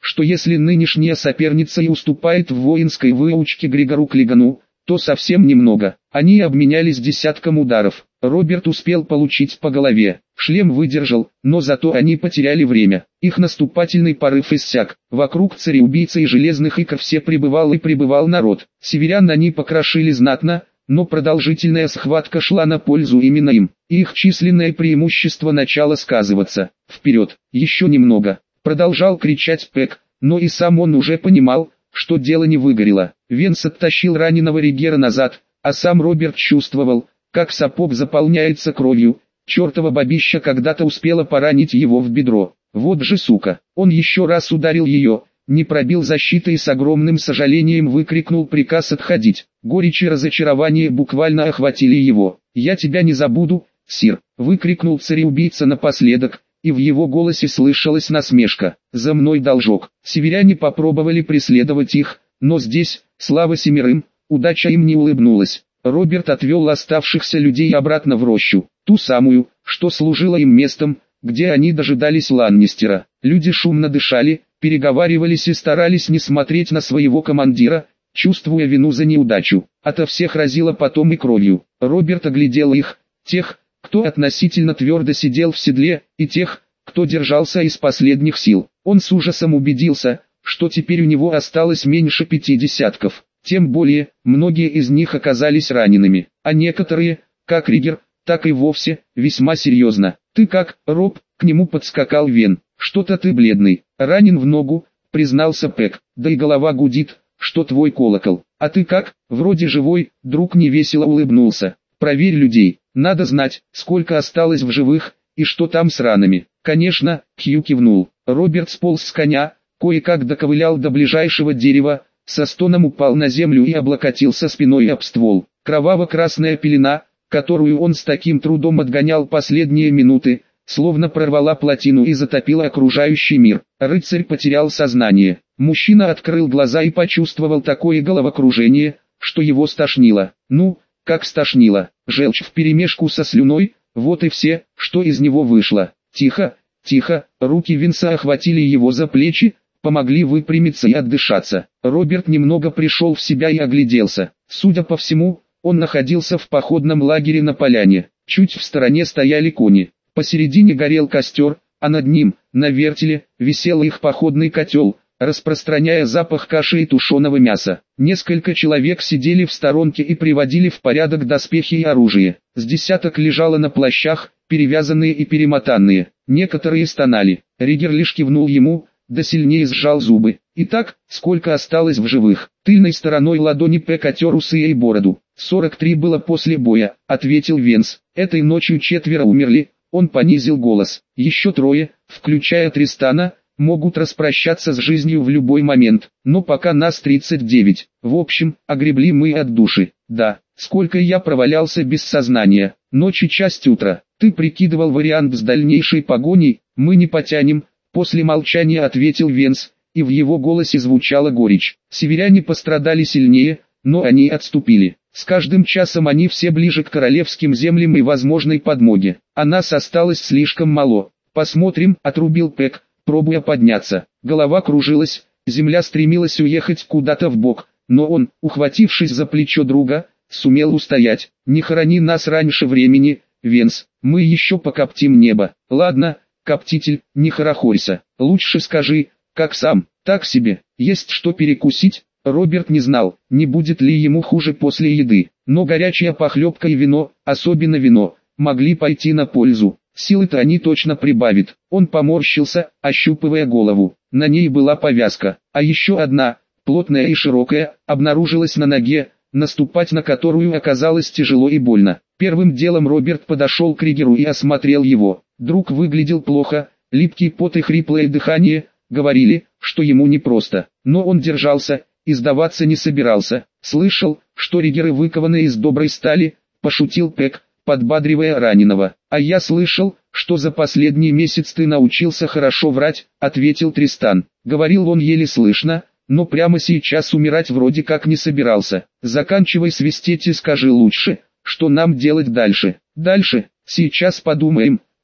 Speaker 1: что если нынешняя соперница и уступает в воинской выучке Грегору Клигану, то совсем немного. Они обменялись десятком ударов. Роберт успел получить по голове. Шлем выдержал, но зато они потеряли время. Их наступательный порыв иссяк. Вокруг цареубийцы и железных икр все прибывал и прибывал народ. Северян они покрошили знатно, но продолжительная схватка шла на пользу именно им. И их численное преимущество начало сказываться. «Вперед! Еще немного!» Продолжал кричать Пэк, но и сам он уже понимал, что дело не выгорело. Венс оттащил раненого Ригера назад, а сам Роберт чувствовал, как сапог заполняется кровью. Чертова бабища когда-то успела поранить его в бедро. Вот же сука! Он еще раз ударил ее, не пробил защиты и с огромным сожалением выкрикнул приказ отходить. Горечь и разочарование буквально охватили его. «Я тебя не забуду, сир!» — выкрикнул цареубийца напоследок, и в его голосе слышалась насмешка. «За мной должок». Северяне попробовали преследовать их, но здесь, слава семерым, удача им не улыбнулась. Роберт отвел оставшихся людей обратно в рощу, ту самую, что служила им местом, где они дожидались Ланнистера. Люди шумно дышали, переговаривались и старались не смотреть на своего командира, чувствуя вину за неудачу. Ото всех разило потом и кровью. Роберт оглядел их, тех, кто относительно твердо сидел в седле, и тех, кто держался из последних сил. Он с ужасом убедился, что теперь у него осталось меньше 5 десятков. Тем более, многие из них оказались ранеными, а некоторые, как Ригер, так и вовсе, весьма серьезно. «Ты как, Роб?» — к нему подскакал Вен. «Что-то ты бледный, ранен в ногу», — признался Пэк. «Да и голова гудит, что твой колокол. А ты как? Вроде живой», — друг невесело улыбнулся. «Проверь людей, надо знать, сколько осталось в живых, и что там с ранами». «Конечно», — Хью кивнул. Роберт сполз с коня, кое-как доковылял до ближайшего дерева, со стоном упал на землю и облокотился спиной об ствол. Кроваво-красная пелена, которую он с таким трудом отгонял последние минуты, словно прорвала плотину и затопила окружающий мир. Рыцарь потерял сознание. Мужчина открыл глаза и почувствовал такое головокружение, что его стошнило. Ну, как стошнило. Желчь вперемешку со слюной, вот и все, что из него вышло. «Тихо, тихо!» Руки Винса охватили его за плечи, помогли выпрямиться и отдышаться. Роберт немного пришел в себя и огляделся. Судя по всему, он находился в походном лагере на поляне. Чуть в стороне стояли кони. Посередине горел костер, а над ним, на вертеле, висел их походный котел, распространяя запах каши и тушеного мяса. Несколько человек сидели в сторонке и приводили в порядок доспехи и оружие. С десяток лежало на плащах, перевязанные и перемотанные. Некоторые стонали. Ригер лишь кивнул ему, да сильнее сжал зубы. «Итак, сколько осталось в живых?» Тыльной стороной ладони Пэк отер усы и бороду. 43 было после боя, ответил Венс. Этой ночью 4 умерли. Он понизил голос. Еще 3, включая Тристана, могут распрощаться с жизнью в любой момент. Но пока нас 39. В общем, огребли мы от души. Да, сколько я провалялся без сознания. Ночь и часть утра. Ты прикидывал вариант с дальнейшей погоней? Мы не потянем. После молчания ответил Венс, и в его голосе звучала горечь. Северяне пострадали сильнее, но они отступили. С каждым часом они все ближе к королевским землям и возможной подмоге. А нас осталось слишком мало. Посмотрим, отрубил Пэк, пробуя подняться. Голова кружилась, земля стремилась уехать куда-то вбок, но он, ухватившись за плечо друга, сумел устоять. Не хорони нас раньше времени, Венс, мы еще покоптим небо. Ладно, коптитель, не хорохорься. Лучше скажи, как сам, так себе, есть что перекусить? Роберт не знал, не будет ли ему хуже после еды, но горячая похлебка и вино, особенно вино, могли пойти на пользу. Силы-то они точно прибавят. Он поморщился, ощупывая голову. На ней была повязка, а еще одна, плотная и широкая, обнаружилась на ноге, наступать на которую оказалось тяжело и больно. Первым делом Роберт подошел к Ригеру и осмотрел его. Друг выглядел плохо, липкий пот и хриплое дыхание говорили, что ему непросто, но он держался и сдаваться не собирался. «Слышал, что Ригеры выкованы из доброй стали», — пошутил Пэк, подбадривая раненого. «А я слышал, что за последний месяц ты научился хорошо врать», — ответил Тристан. Говорил он еле слышно, но прямо сейчас умирать вроде как не собирался. «Заканчивай свистеть и скажи лучше, что нам делать дальше». «Дальше, сейчас подумаем»,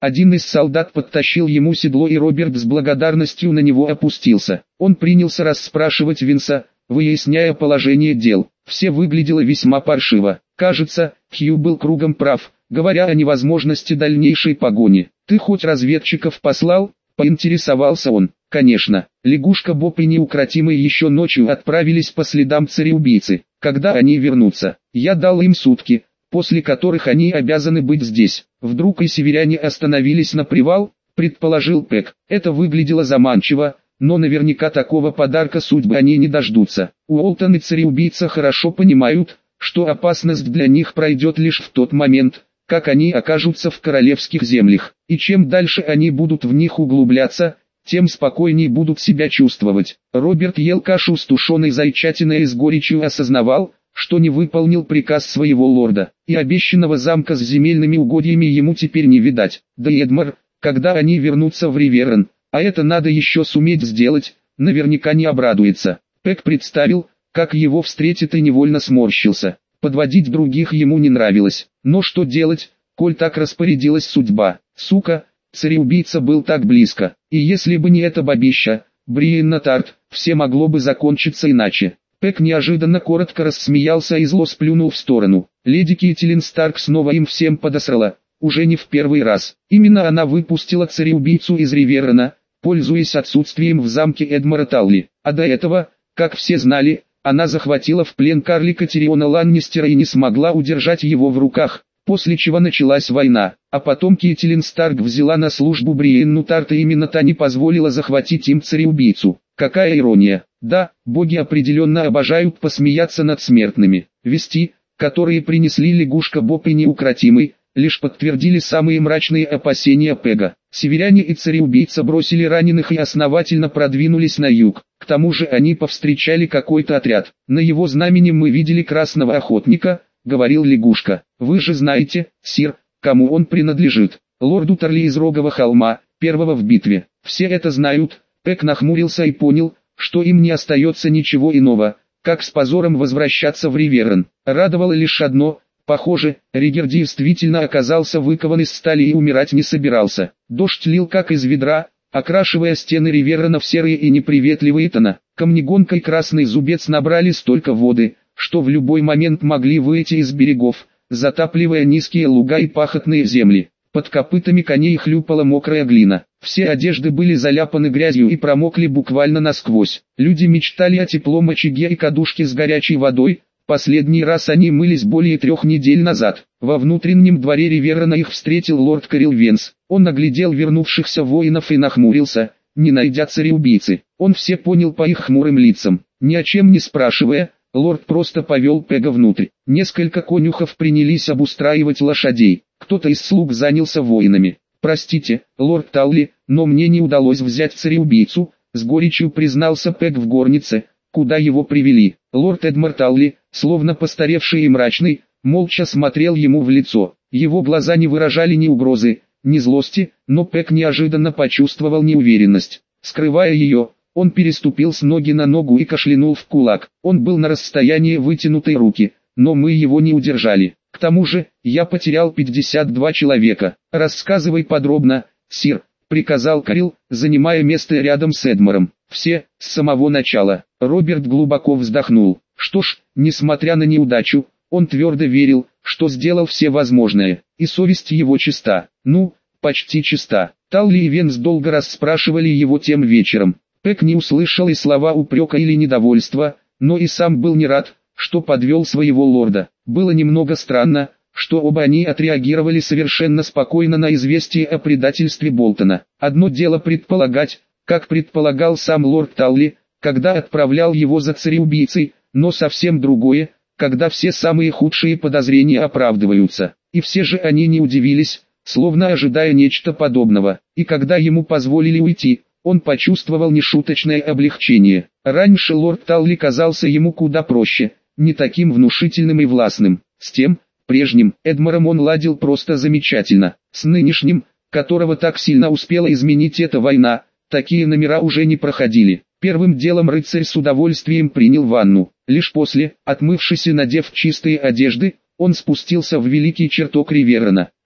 Speaker 1: Один из солдат подтащил ему седло, и Роберт с благодарностью на него опустился. Он принялся расспрашивать Винса, выясняя положение дел. Все выглядело весьма паршиво. Кажется, Хью был кругом прав, говоря о невозможности дальнейшей погони. «Ты хоть разведчиков послал?» — поинтересовался он. «Конечно». Лягушка Боб и Неукротимый еще ночью отправились по следам цареубийцы. Когда они вернутся? Я дал им сутки, после которых они обязаны быть здесь. Вдруг и северяне остановились на привал, предположил Пэк. Это выглядело заманчиво, но наверняка такого подарка судьбы они не дождутся. Уолтон и цареубийца хорошо понимают, что опасность для них пройдет лишь в тот момент, как они окажутся в королевских землях. И чем дальше они будут в них углубляться, тем спокойнее будут себя чувствовать. Роберт ел кашу с тушеной зайчатиной и с горечью осознавал, что не выполнил приказ своего лорда, и обещанного замка с земельными угодьями ему теперь не видать. Да и Эдмар, когда они вернутся в Риверен, а это надо еще суметь сделать, наверняка не обрадуется. Пэк представил, как его встретит, и невольно сморщился. Подводить других ему не нравилось. Но что делать, коль так распорядилась судьба? Сука, цареубийца был так близко. И если бы не это бабища, Бриенна Тарт, все могло бы закончиться иначе. Пэк неожиданно коротко рассмеялся и зло сплюнул в сторону. Леди Кейтилин Старк снова им всем подосрала, уже не в первый раз. Именно она выпустила цареубийцу из Риверена, пользуясь отсутствием в замке Эдмара Талли. А до этого, как все знали, она захватила в плен карлика Тириона Ланнистера и не смогла удержать его в руках, после чего началась война. А потом Кейтилин Старк взяла на службу Бриенну Тарт, и именно та не позволила захватить им цареубийцу. Какая ирония. Да, боги определенно обожают посмеяться над смертными. Вести, которые принесли лягушка Боб и Неукротимый, лишь подтвердили самые мрачные опасения Пэга. Северяне и цареубийца бросили раненых и основательно продвинулись на юг. К тому же они повстречали какой-то отряд. «На его знамени мы видели красного охотника», — говорил лягушка. «Вы же знаете, сир, кому он принадлежит. Лорду Тарли из Рогового холма, первого в битве. Все это знают». Пэк нахмурился и понял, что им не остается ничего иного, как с позором возвращаться в Риверен. Радовало лишь одно: похоже, Ригер действительно оказался выкован из стали и умирать не собирался. Дождь лил как из ведра, окрашивая стены Риверена в серые и неприветливые тона. Камнегонка и Красный Зубец набрали столько воды, что в любой момент могли выйти из берегов, затапливая низкие луга и пахотные земли. Под копытами коней хлюпала мокрая глина. Все одежды были заляпаны грязью и промокли буквально насквозь. Люди мечтали о теплом очаге и кадушке с горячей водой. Последний раз они мылись более 3 недель назад. Во внутреннем дворе Риверена их встретил лорд Карил Венс. Он оглядел вернувшихся воинов и нахмурился, не найдя цареубийцы. Он все понял по их хмурым лицам. Ни о чем не спрашивая, лорд просто повел Пэга внутрь. Несколько конюхов принялись обустраивать лошадей. Кто-то из слуг занялся воинами. «Простите, лорд Талли, но мне не удалось взять цареубийцу», — с горечью признался Пэг в горнице, куда его привели. Лорд Эдмар Талли, словно постаревший и мрачный, молча смотрел ему в лицо. Его глаза не выражали ни угрозы, ни злости, но Пэг неожиданно почувствовал неуверенность. Скрывая ее, он переступил с ноги на ногу и кашлянул в кулак. Он был на расстоянии вытянутой руки, но мы его не удержали. К тому же, я потерял 52 человека. «Рассказывай подробно, сир», — приказал Карил, занимая место рядом с Эдмаром. «Все, с самого начала». Роберт глубоко вздохнул. Что ж, несмотря на неудачу, он твердо верил, что сделал все возможное, и совесть его чиста. Ну, почти чиста. Талли и Венс долго расспрашивали его тем вечером. Пэк не услышал и слова упрека или недовольства, но и сам был не рад, что подвел своего лорда. Было немного странно, что оба они отреагировали совершенно спокойно на известие о предательстве Болтона. Одно дело предполагать, как предполагал сам лорд Талли, когда отправлял его за цареубийцей, но совсем другое, когда все самые худшие подозрения оправдываются. И все же они не удивились, словно ожидая нечто подобного. И когда ему позволили уйти, он почувствовал нешуточное облегчение. Раньше лорд Талли казался ему куда проще, не таким внушительным и властным. С тем, прежним, Эдмаром он ладил просто замечательно. С нынешним, которого так сильно успела изменить эта война, такие номера уже не проходили. Первым делом рыцарь с удовольствием принял ванну. Лишь после, отмывшись и надев чистые одежды, он спустился в великий чертог Риверена.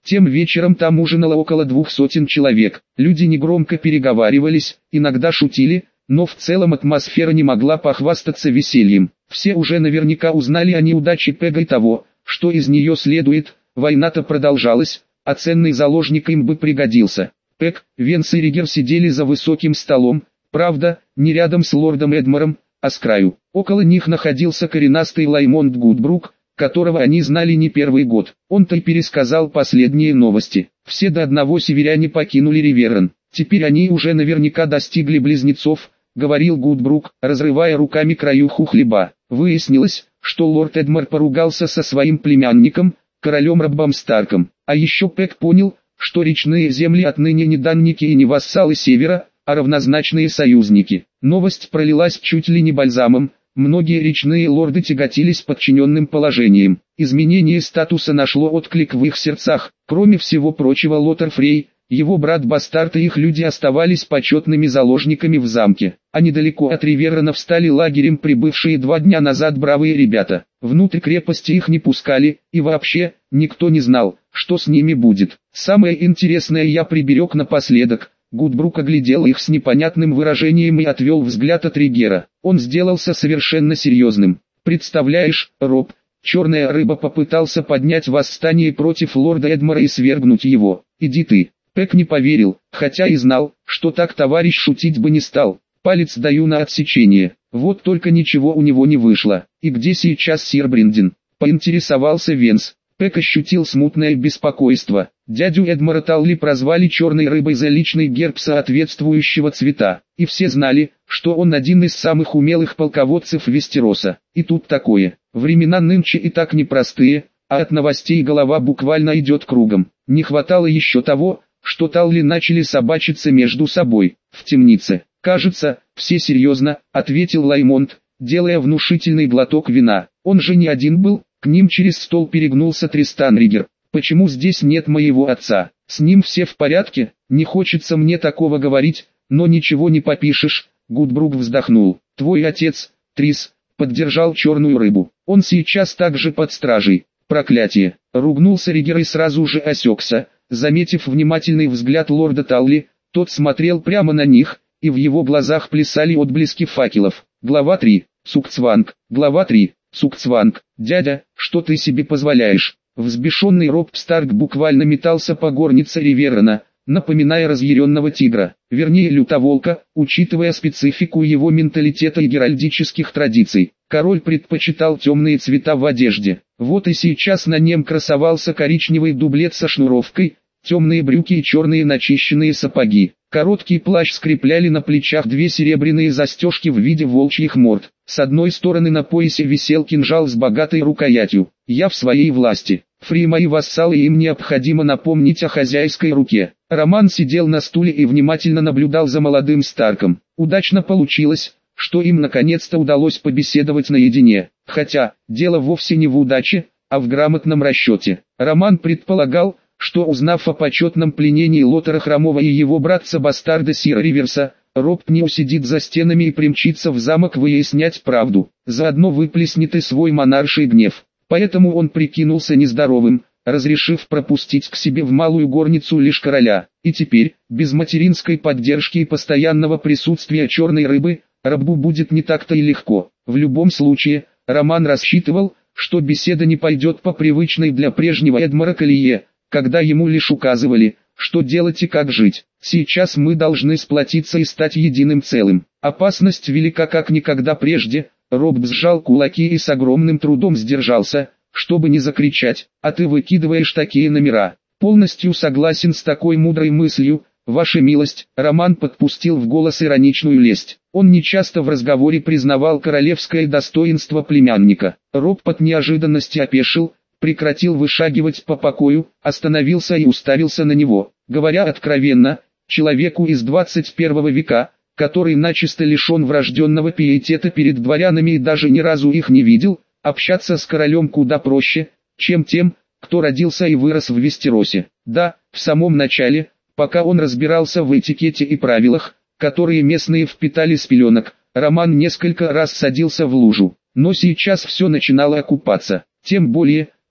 Speaker 1: Тем вечером там ужинало около 200 человек. Люди негромко переговаривались, иногда шутили, но в целом атмосфера не могла похвастаться весельем. Все уже наверняка узнали о неудаче Пега и того, что из нее следует. Война-то продолжалась, а ценный заложник им бы пригодился. Пег, Венс и Ригер сидели за высоким столом, правда, не рядом с лордом Эдмором, а с краю. Около них находился коренастый Лаймонд Гудбрук, которого они знали не первый год. Он-то и пересказал последние новости. Все до одного северяне покинули Риверен. Теперь они уже наверняка достигли близнецов, говорил Гудбрук, разрывая руками краюху хлеба. Выяснилось, что лорд Эдмор поругался со своим племянником, королем Роббом Старком. А еще Пэк понял, что речные земли отныне не данники и не вассалы севера, а равнозначные союзники. Новость пролилась чуть ли не бальзамом. Многие речные лорды тяготились подчиненным положением. Изменение статуса нашло отклик в их сердцах. Кроме всего прочего, Лотар Фрей, его брат-бастард и их люди оставались почетными заложниками в замке. А недалеко от Риверена встали лагерем прибывшие 2 дня назад бравые ребята. Внутрь крепости их не пускали, и вообще, никто не знал, что с ними будет. Самое интересное я приберег напоследок. Гудбрук оглядел их с непонятным выражением и отвел взгляд от Ригера. Он сделался совершенно серьезным. «Представляешь, Роб, черная рыба попытался поднять восстание против лорда Эдмора и свергнуть его. Иди ты». Пэк не поверил, хотя и знал, что так товарищ шутить бы не стал. «Палец даю на отсечение». Вот только ничего у него не вышло. «И где сейчас сир Бриндин?» — поинтересовался Венс. Пэк ощутил смутное беспокойство. Дядю Эдмора Талли прозвали черной рыбой за личный герб соответствующего цвета, и все знали, что он один из самых умелых полководцев Вестероса. И тут такое. Времена нынче и так непростые, а от новостей голова буквально идет кругом. Не хватало еще того, что Талли начали собачиться между собой, в темнице. «Кажется, все серьезно», — ответил Лаймонд, делая внушительный глоток вина. «Он же не один был». К ним через стол перегнулся Тристан Ригер. «Почему здесь нет моего отца? С ним все в порядке?» «Не хочется мне такого говорить, но ничего не попишешь», — Гудбрук вздохнул. «Твой отец, Трис, поддержал черную рыбу. Он сейчас также под стражей». «Проклятие!» — ругнулся Ригер и сразу же осекся, заметив внимательный взгляд лорда Талли. Тот смотрел прямо на них, и в его глазах плясали отблески факелов. Глава 3. Цукцванг. Глава 3. Цукцванг. «Дядя, что ты себе позволяешь?» Взбешенный Роб Старк буквально метался по горнице Риверена, напоминая разъяренного тигра, вернее лютоволка, учитывая специфику его менталитета и геральдических традиций. Король предпочитал темные цвета в одежде. Вот и сейчас на нем красовался коричневый дублет со шнуровкой, темные брюки и черные начищенные сапоги. Короткий плащ скрепляли на плечах 2 серебряные застежки в виде волчьих морд. С одной стороны на поясе висел кинжал с богатой рукоятью. «Я в своей власти. Фри мои вассалы, и им необходимо напомнить о хозяйской руке». Роман сидел на стуле и внимательно наблюдал за молодым Старком. Удачно получилось, что им наконец-то удалось побеседовать наедине. Хотя, дело вовсе не в удаче, а в грамотном расчете. Роман предполагал, что узнав о почетном пленении Лотара Хромого и его братца-бастарда Сира Риверса, Роб не усидит за стенами и примчится в замок выяснять правду, заодно выплеснет и свой монарший гнев. Поэтому он прикинулся нездоровым, разрешив пропустить к себе в малую горницу лишь короля. И теперь, без материнской поддержки и постоянного присутствия черной рыбы, Робу будет не так-то и легко. В любом случае, Роман рассчитывал, что беседа не пойдет по привычной для прежнего Эдмора колее, когда ему лишь указывали, что делать и как жить. Сейчас мы должны сплотиться и стать единым целым. Опасность велика как никогда прежде. Роб сжал кулаки и с огромным трудом сдержался, чтобы не закричать: «А ты выкидываешь такие номера!» «Полностью согласен с такой мудрой мыслью, ваша милость», — Роман подпустил в голос ироничную лесть. Он нечасто в разговоре признавал королевское достоинство племянника. Роб от неожиданности опешил, прекратил вышагивать по покою, остановился и уставился на него. Говоря откровенно, человеку из 21 века, который начисто лишен врожденного пиетета перед дворянами и даже ни разу их не видел, общаться с королем куда проще, чем тем, кто родился и вырос в Вестеросе. Да, в самом начале, пока он разбирался в этикете и правилах, которые местные впитали с пеленок, Роман несколько раз садился в лужу. Но сейчас все начинало окупаться. Тем более,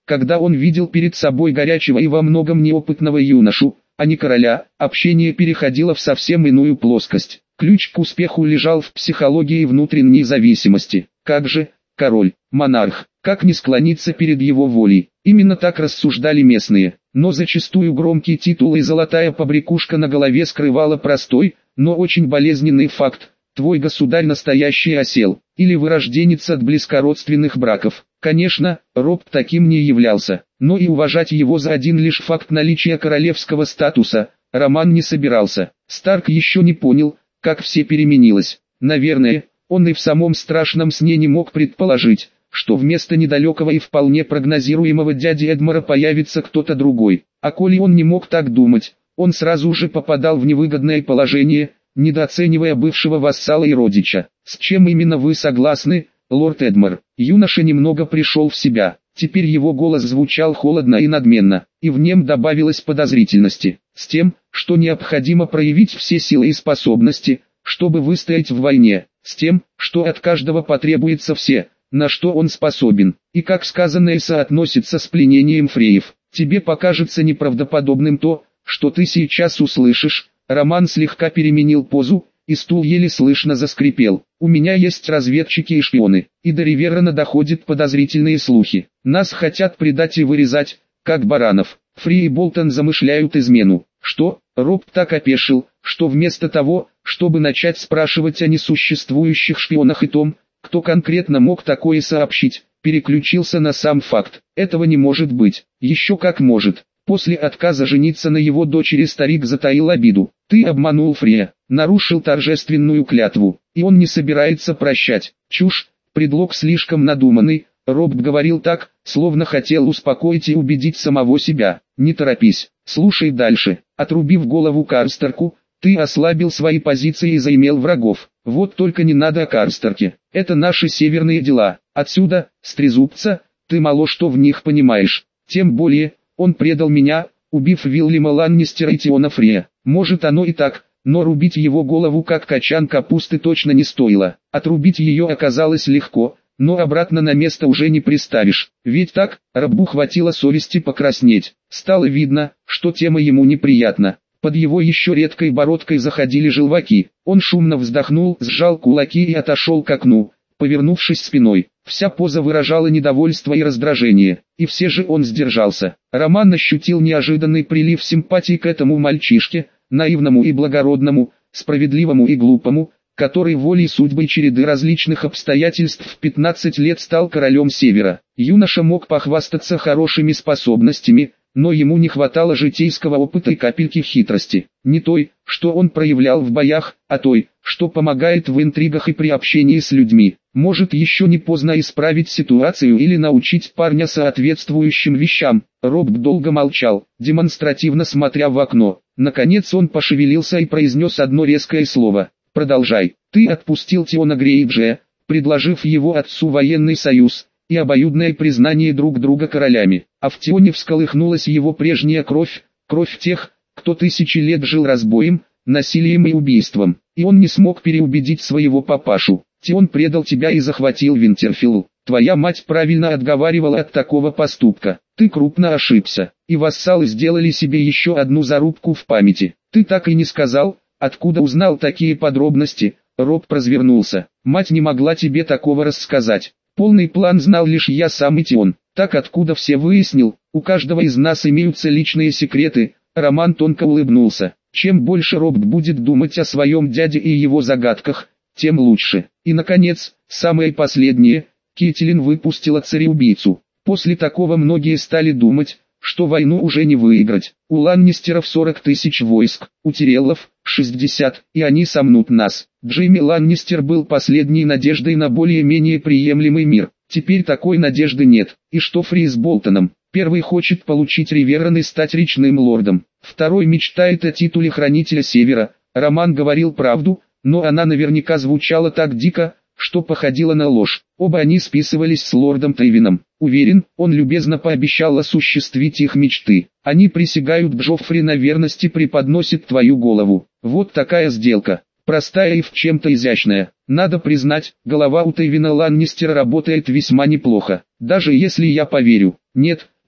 Speaker 1: Когда он видел перед собой горячего и во многом неопытного юношу, а не короля, общение переходило в совсем иную плоскость. Ключ к успеху лежал в психологии внутренней зависимости. Как же, король, монарх, как не склониться перед его волей? Именно так рассуждали местные. Но зачастую громкий титул и золотая побрякушка на голове скрывала простой, но очень болезненный факт. Твой государь настоящий осел, или вырожденец от близкородственных браков. Конечно, Роб таким не являлся, но и уважать его за один лишь факт наличия королевского статуса Роман не собирался. Старк еще не понял, как все переменилось. Наверное, он и в самом страшном сне не мог предположить, что вместо недалекого и вполне прогнозируемого дяди Эдмара появится кто-то другой. А коли он не мог так думать, он сразу же попадал в невыгодное положение, недооценивая бывшего вассала и родича. «С чем именно вы согласны, лорд Эдмар?» Юноша немного пришел в себя. Теперь его голос звучал холодно и надменно, и в нем добавилось подозрительности. «С тем, что необходимо проявить все силы и способности, чтобы выстоять в войне. С тем, что от каждого потребуется все, на что он способен, и как сказанное соотносится с пленением фреев. Тебе покажется неправдоподобным то, что ты сейчас услышишь». Роман слегка переменил позу, и стул еле слышно заскрипел. «У меня есть разведчики и шпионы, и до Риверана доходят подозрительные слухи. Нас хотят предать и вырезать, как баранов. Фри и Болтон замышляют измену». «Что?» Роб так опешил, что вместо того, чтобы начать спрашивать о несуществующих шпионах и том, кто конкретно мог такое сообщить, переключился на сам факт. «Этого не может быть». «Еще как может». После отказа жениться на его дочери старик затаил обиду. «Ты обманул Фрея, нарушил торжественную клятву, и он не собирается прощать». «Чушь, предлог слишком надуманный». Роб говорил так, словно хотел успокоить и убедить самого себя. «Не торопись, слушай дальше». Отрубив голову Карстерку, ты ослабил свои позиции и заимел врагов. Вот только не надо о Карстерке. Это наши северные дела. Отсюда, с трезубца, ты мало что в них понимаешь. Тем более, он предал меня, убив Вильяма Ланнистера и Тиона Фрея. Может оно и так, но рубить его голову как качан капусты точно не стоило. Отрубить ее оказалось легко, но обратно на место уже не приставишь. Ведь так, рабу хватило совести покраснеть. Стало видно, что тема ему неприятна. Под его еще редкой бородкой заходили желваки. Он шумно вздохнул, сжал кулаки и отошел к окну, повернувшись спиной. Вся поза выражала недовольство и раздражение, и все же он сдержался. Роман ощутил неожиданный прилив симпатии к этому мальчишке, наивному и благородному, справедливому и глупому, который волей судьбы и череды различных обстоятельств в 15 лет стал королем Севера. Юноша мог похвастаться хорошими способностями, но ему не хватало житейского опыта и капельки хитрости. Не той, что он проявлял в боях, а той, что помогает в интригах и при общении с людьми. Может, еще не поздно исправить ситуацию или научить парня соответствующим вещам. Роб долго молчал, демонстративно смотря в окно. Наконец он пошевелился и произнес одно резкое слово. «Продолжай. Ты отпустил Тиона Грейджа, предложив его отцу военный союз и обоюдное признание друг друга королями. А в Тионе всколыхнулась его прежняя кровь, кровь тех, кто тысячи лет жил разбоем, насилием и убийством. И он не смог переубедить своего папашу. Тион предал тебя и захватил Винтерфилл. Твоя мать правильно отговаривала от такого поступка. Ты крупно ошибся, и вассалы сделали себе еще одну зарубку в памяти. Ты так и не сказал, откуда узнал такие подробности. Роб развернулся. Мать не могла тебе такого рассказать. Полный план знал лишь я сам и Тион. Так откуда все выяснил, у каждого из нас имеются личные секреты. Роман тонко улыбнулся. Чем больше Роб будет думать о своем дяде и его загадках, тем лучше. И наконец, самое последнее, Кэтлин выпустила цареубийцу. После такого многие стали думать, что войну уже не выиграть. У Ланнистеров 40 тысяч войск, у Тиреллов 60, и они сомнут нас. Джейми Ланнистер был последней надеждой на более-менее приемлемый мир. Теперь такой надежды нет. И что Фри с Болтоном? Первый хочет получить Риверан и стать речным лордом. Второй мечтает о титуле хранителя Севера. Роман говорил правду, но она наверняка звучала так дико, что походила на ложь. Оба они списывались с лордом Тейвином. Уверен, он любезно пообещал осуществить их мечты. Они присягают Джоффри на верность и преподносят твою голову. Вот такая сделка. Простая и в чем-то изящная. Надо признать, голова у Тейвина Ланнистера работает весьма неплохо. Даже если я поверю. Нет,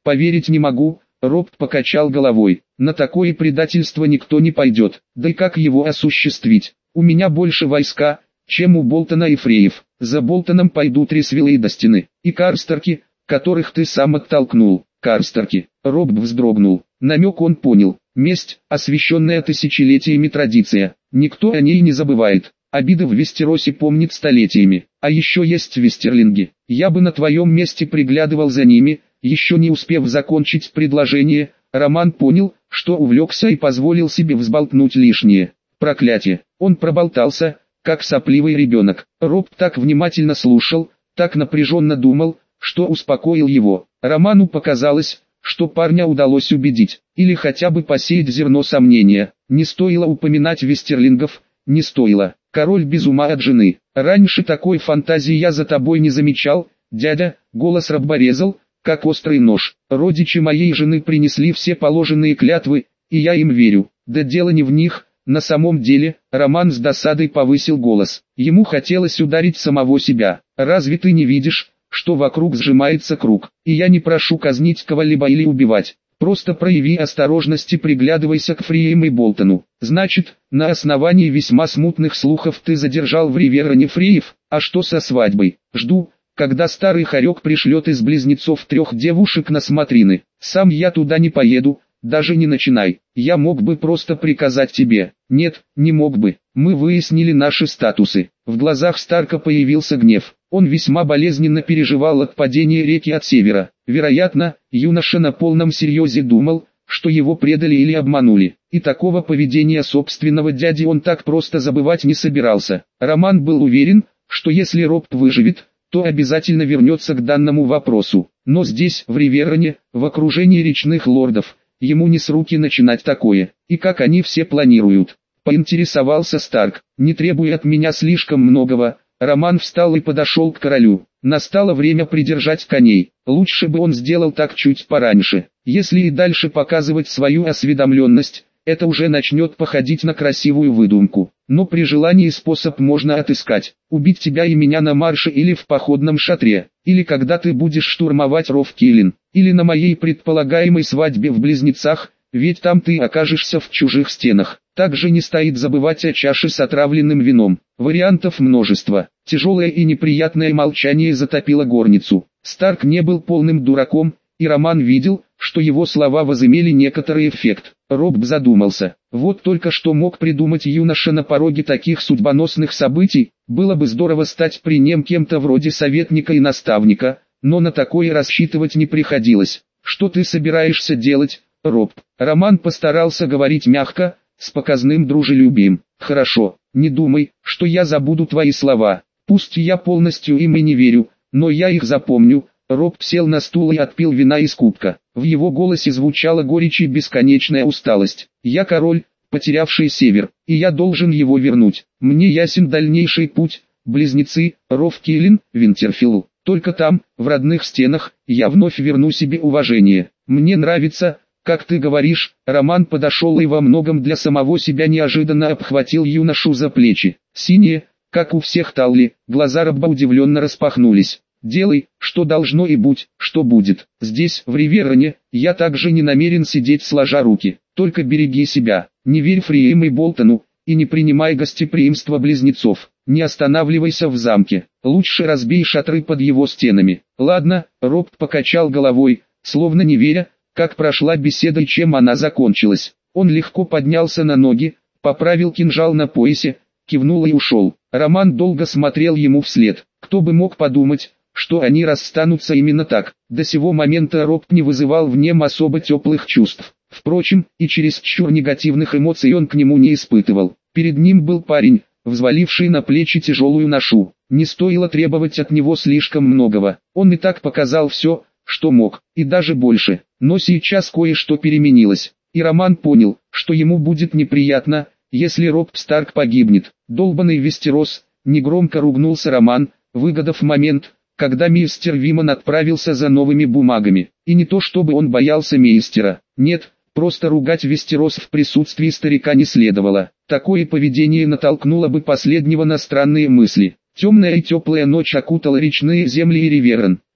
Speaker 1: Поверить не могу. Роб покачал головой. На такое предательство никто не пойдет. Да и как его осуществить? У меня больше войска, чем у Болтона и Фреев. За Болтоном пойдут Рисвиллы и Достины. И Карстерки, которых ты сам оттолкнул. Карстерки. Роб вздрогнул. Намек он понял. Месть, освященная тысячелетиями традиция. Никто о ней не забывает. Обиды в Вестеросе помнит столетиями. А еще есть вестерлинги. Я бы на твоем месте приглядывал за ними. Еще не успев закончить предложение, Роман понял, что увлекся и позволил себе взболтнуть лишнее. Проклятие. Он проболтался, как сопливый ребенок. Роб так внимательно слушал, так напряженно думал, что успокоил его. Роману показалось, что парня удалось убедить, или хотя бы посеять зерно сомнения. Не стоило упоминать вестерлингов, не стоило. Король без ума от жены. Раньше такой фантазии я за тобой не замечал, дядя. Голос Робба резал, как острый нож. Родичи моей жены принесли все положенные клятвы, и я им верю. Да дело не в них, на самом деле. Роман с досадой повысил голос. Ему хотелось ударить самого себя. Разве ты не видишь, что вокруг сжимается круг? И я не прошу казнить кого-либо или убивать. Просто прояви осторожность и приглядывайся к Фриям и Болтону. Значит, на основании весьма смутных слухов ты задержал в Ривероне Фриев. А что со свадьбой? Жду, когда старый хорек пришлет из близнецов 3 девушек на смотрины. Сам я туда не поеду, даже не начинай. Я мог бы просто приказать тебе. Нет, не мог бы. Мы выяснили наши статусы. В глазах Старка появился гнев. Он весьма болезненно переживал отпадение реки от севера. Вероятно, юноша на полном серьезе думал, что его предали или обманули. И такого поведения собственного дяди он так просто забывать не собирался. Роман был уверен, что если Роб выживет, то обязательно вернется к данному вопросу. Но здесь, в Ривероне, в окружении речных лордов, ему не с руки начинать такое. И как они все планируют? Поинтересовался Старк. Не требуй от меня слишком многого. Роман встал и подошел к королю. Настало время придержать коней. Лучше бы он сделал так чуть пораньше. Если и дальше показывать свою осведомленность, это уже начнет походить на красивую выдумку. Но при желании способ можно отыскать. Убить тебя и меня на марше или в походном шатре. Или когда ты будешь штурмовать ров Килин. Или на моей предполагаемой свадьбе в Близнецах, ведь там ты окажешься в чужих стенах. Также не стоит забывать о чаше с отравленным вином. Вариантов множество. Тяжелое и неприятное молчание затопило горницу. Старк не был полным дураком, и Роман видел, что его слова возымели некоторый эффект. Роб задумался. Вот только что мог придумать юноша на пороге таких судьбоносных событий. Было бы здорово стать при нем кем-то вроде советника и наставника, но на такое рассчитывать не приходилось. Что ты собираешься делать, Роб? Роман постарался говорить мягко, с показным дружелюбием. Хорошо, не думай, что я забуду твои слова. Пусть я полностью им и не верю, но я их запомню. Роб сел на стул и отпил вина из кубка. В его голосе звучала горечь и бесконечная усталость. Я король, потерявший север, и я должен его вернуть. Мне ясен дальнейший путь. Близнецы, ров Килин, Винтерфелл. Только там, в родных стенах, я вновь верну себе уважение. Мне нравится, как ты говоришь. Роман подошел и во многом для самого себя неожиданно обхватил юношу за плечи. Синие, как у всех Талли, глаза Робба удивленно распахнулись. Делай, что должно, и будь, что будет. Здесь, в Ривероне, я также не намерен сидеть сложа руки. Только береги себя, не верь Фриям и Болтону, и не принимай гостеприимства близнецов. Не останавливайся в замке, лучше разбей шатры под его стенами. Ладно, Роб покачал головой, словно не веря, как прошла беседа и чем она закончилась. Он легко поднялся на ноги, поправил кинжал на поясе, кивнул и ушел. Роман долго смотрел ему вслед. Кто бы мог подумать, что они расстанутся именно так. До сего момента Роб не вызывал в нем особо теплых чувств. Впрочем, и чересчур негативных эмоций он к нему не испытывал. Перед ним был парень, взваливший на плечи тяжелую ношу. Не стоило требовать от него слишком многого. Он и так показал все, что мог, и даже больше. Но сейчас кое-что переменилось. И Роман понял, что ему будет неприятно, если Роб Старк погибнет. Долбаный Вестерос, негромко ругнулся Роман, выгадав момент, когда мистер Виман отправился за новыми бумагами. И не то чтобы он боялся мейстера. Нет, просто ругать Вестерос в присутствии старика не следовало. Такое поведение натолкнуло бы последнего на странные мысли. Темная и теплая ночь окутала речные земли и Риверон.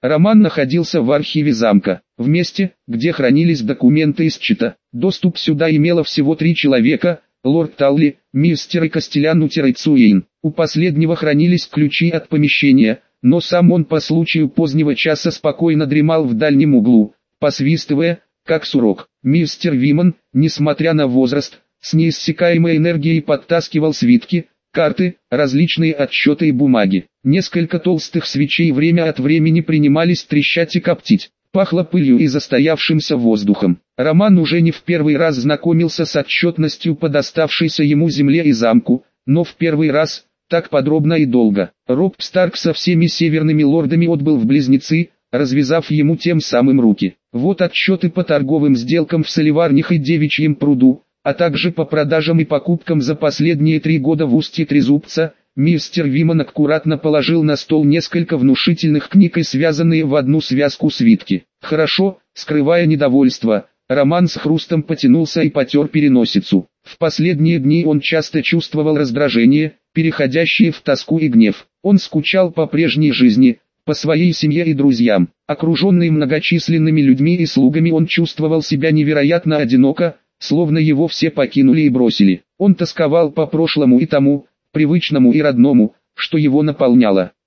Speaker 1: Роман находился в архиве замка, в месте, где хранились документы из Чита. Доступ сюда имело всего 3 человека: лорд Талли, мистер и Костелян Цуэйн. У последнего хранились ключи от помещения, но сам он по случаю позднего часа спокойно дремал в дальнем углу, посвистывая, как сурок. Мистер Виман, несмотря на возраст, с неиссякаемой энергией подтаскивал свитки, карты, различные отчеты и бумаги. Несколько толстых свечей время от времени принимались трещать и коптить. Пахло пылью и застоявшимся воздухом. Роман уже не в первый раз знакомился с отчетностью по доставшейся ему земле и замку, но в первый раз так подробно и долго. Роб Старк со всеми северными лордами отбыл в Близнецы, развязав ему тем самым руки. Вот отчеты по торговым сделкам в Соливарнях и Девичьем пруду, а также по продажам и покупкам за последние 3 года в устье Трезубца. Мистер Виман аккуратно положил на стол несколько внушительных книг и связанные в одну связку свитки. Хорошо, скрывая недовольство, Роман с хрустом потянулся и потер переносицу. В последние дни он часто чувствовал раздражение, переходящее в тоску и гнев. Он скучал по прежней жизни, по своей семье и друзьям. Окруженный многочисленными людьми и слугами, он чувствовал себя невероятно одиноко, словно его все покинули и бросили. Он тосковал по прошлому и тому, привычному и родному, что его наполняло.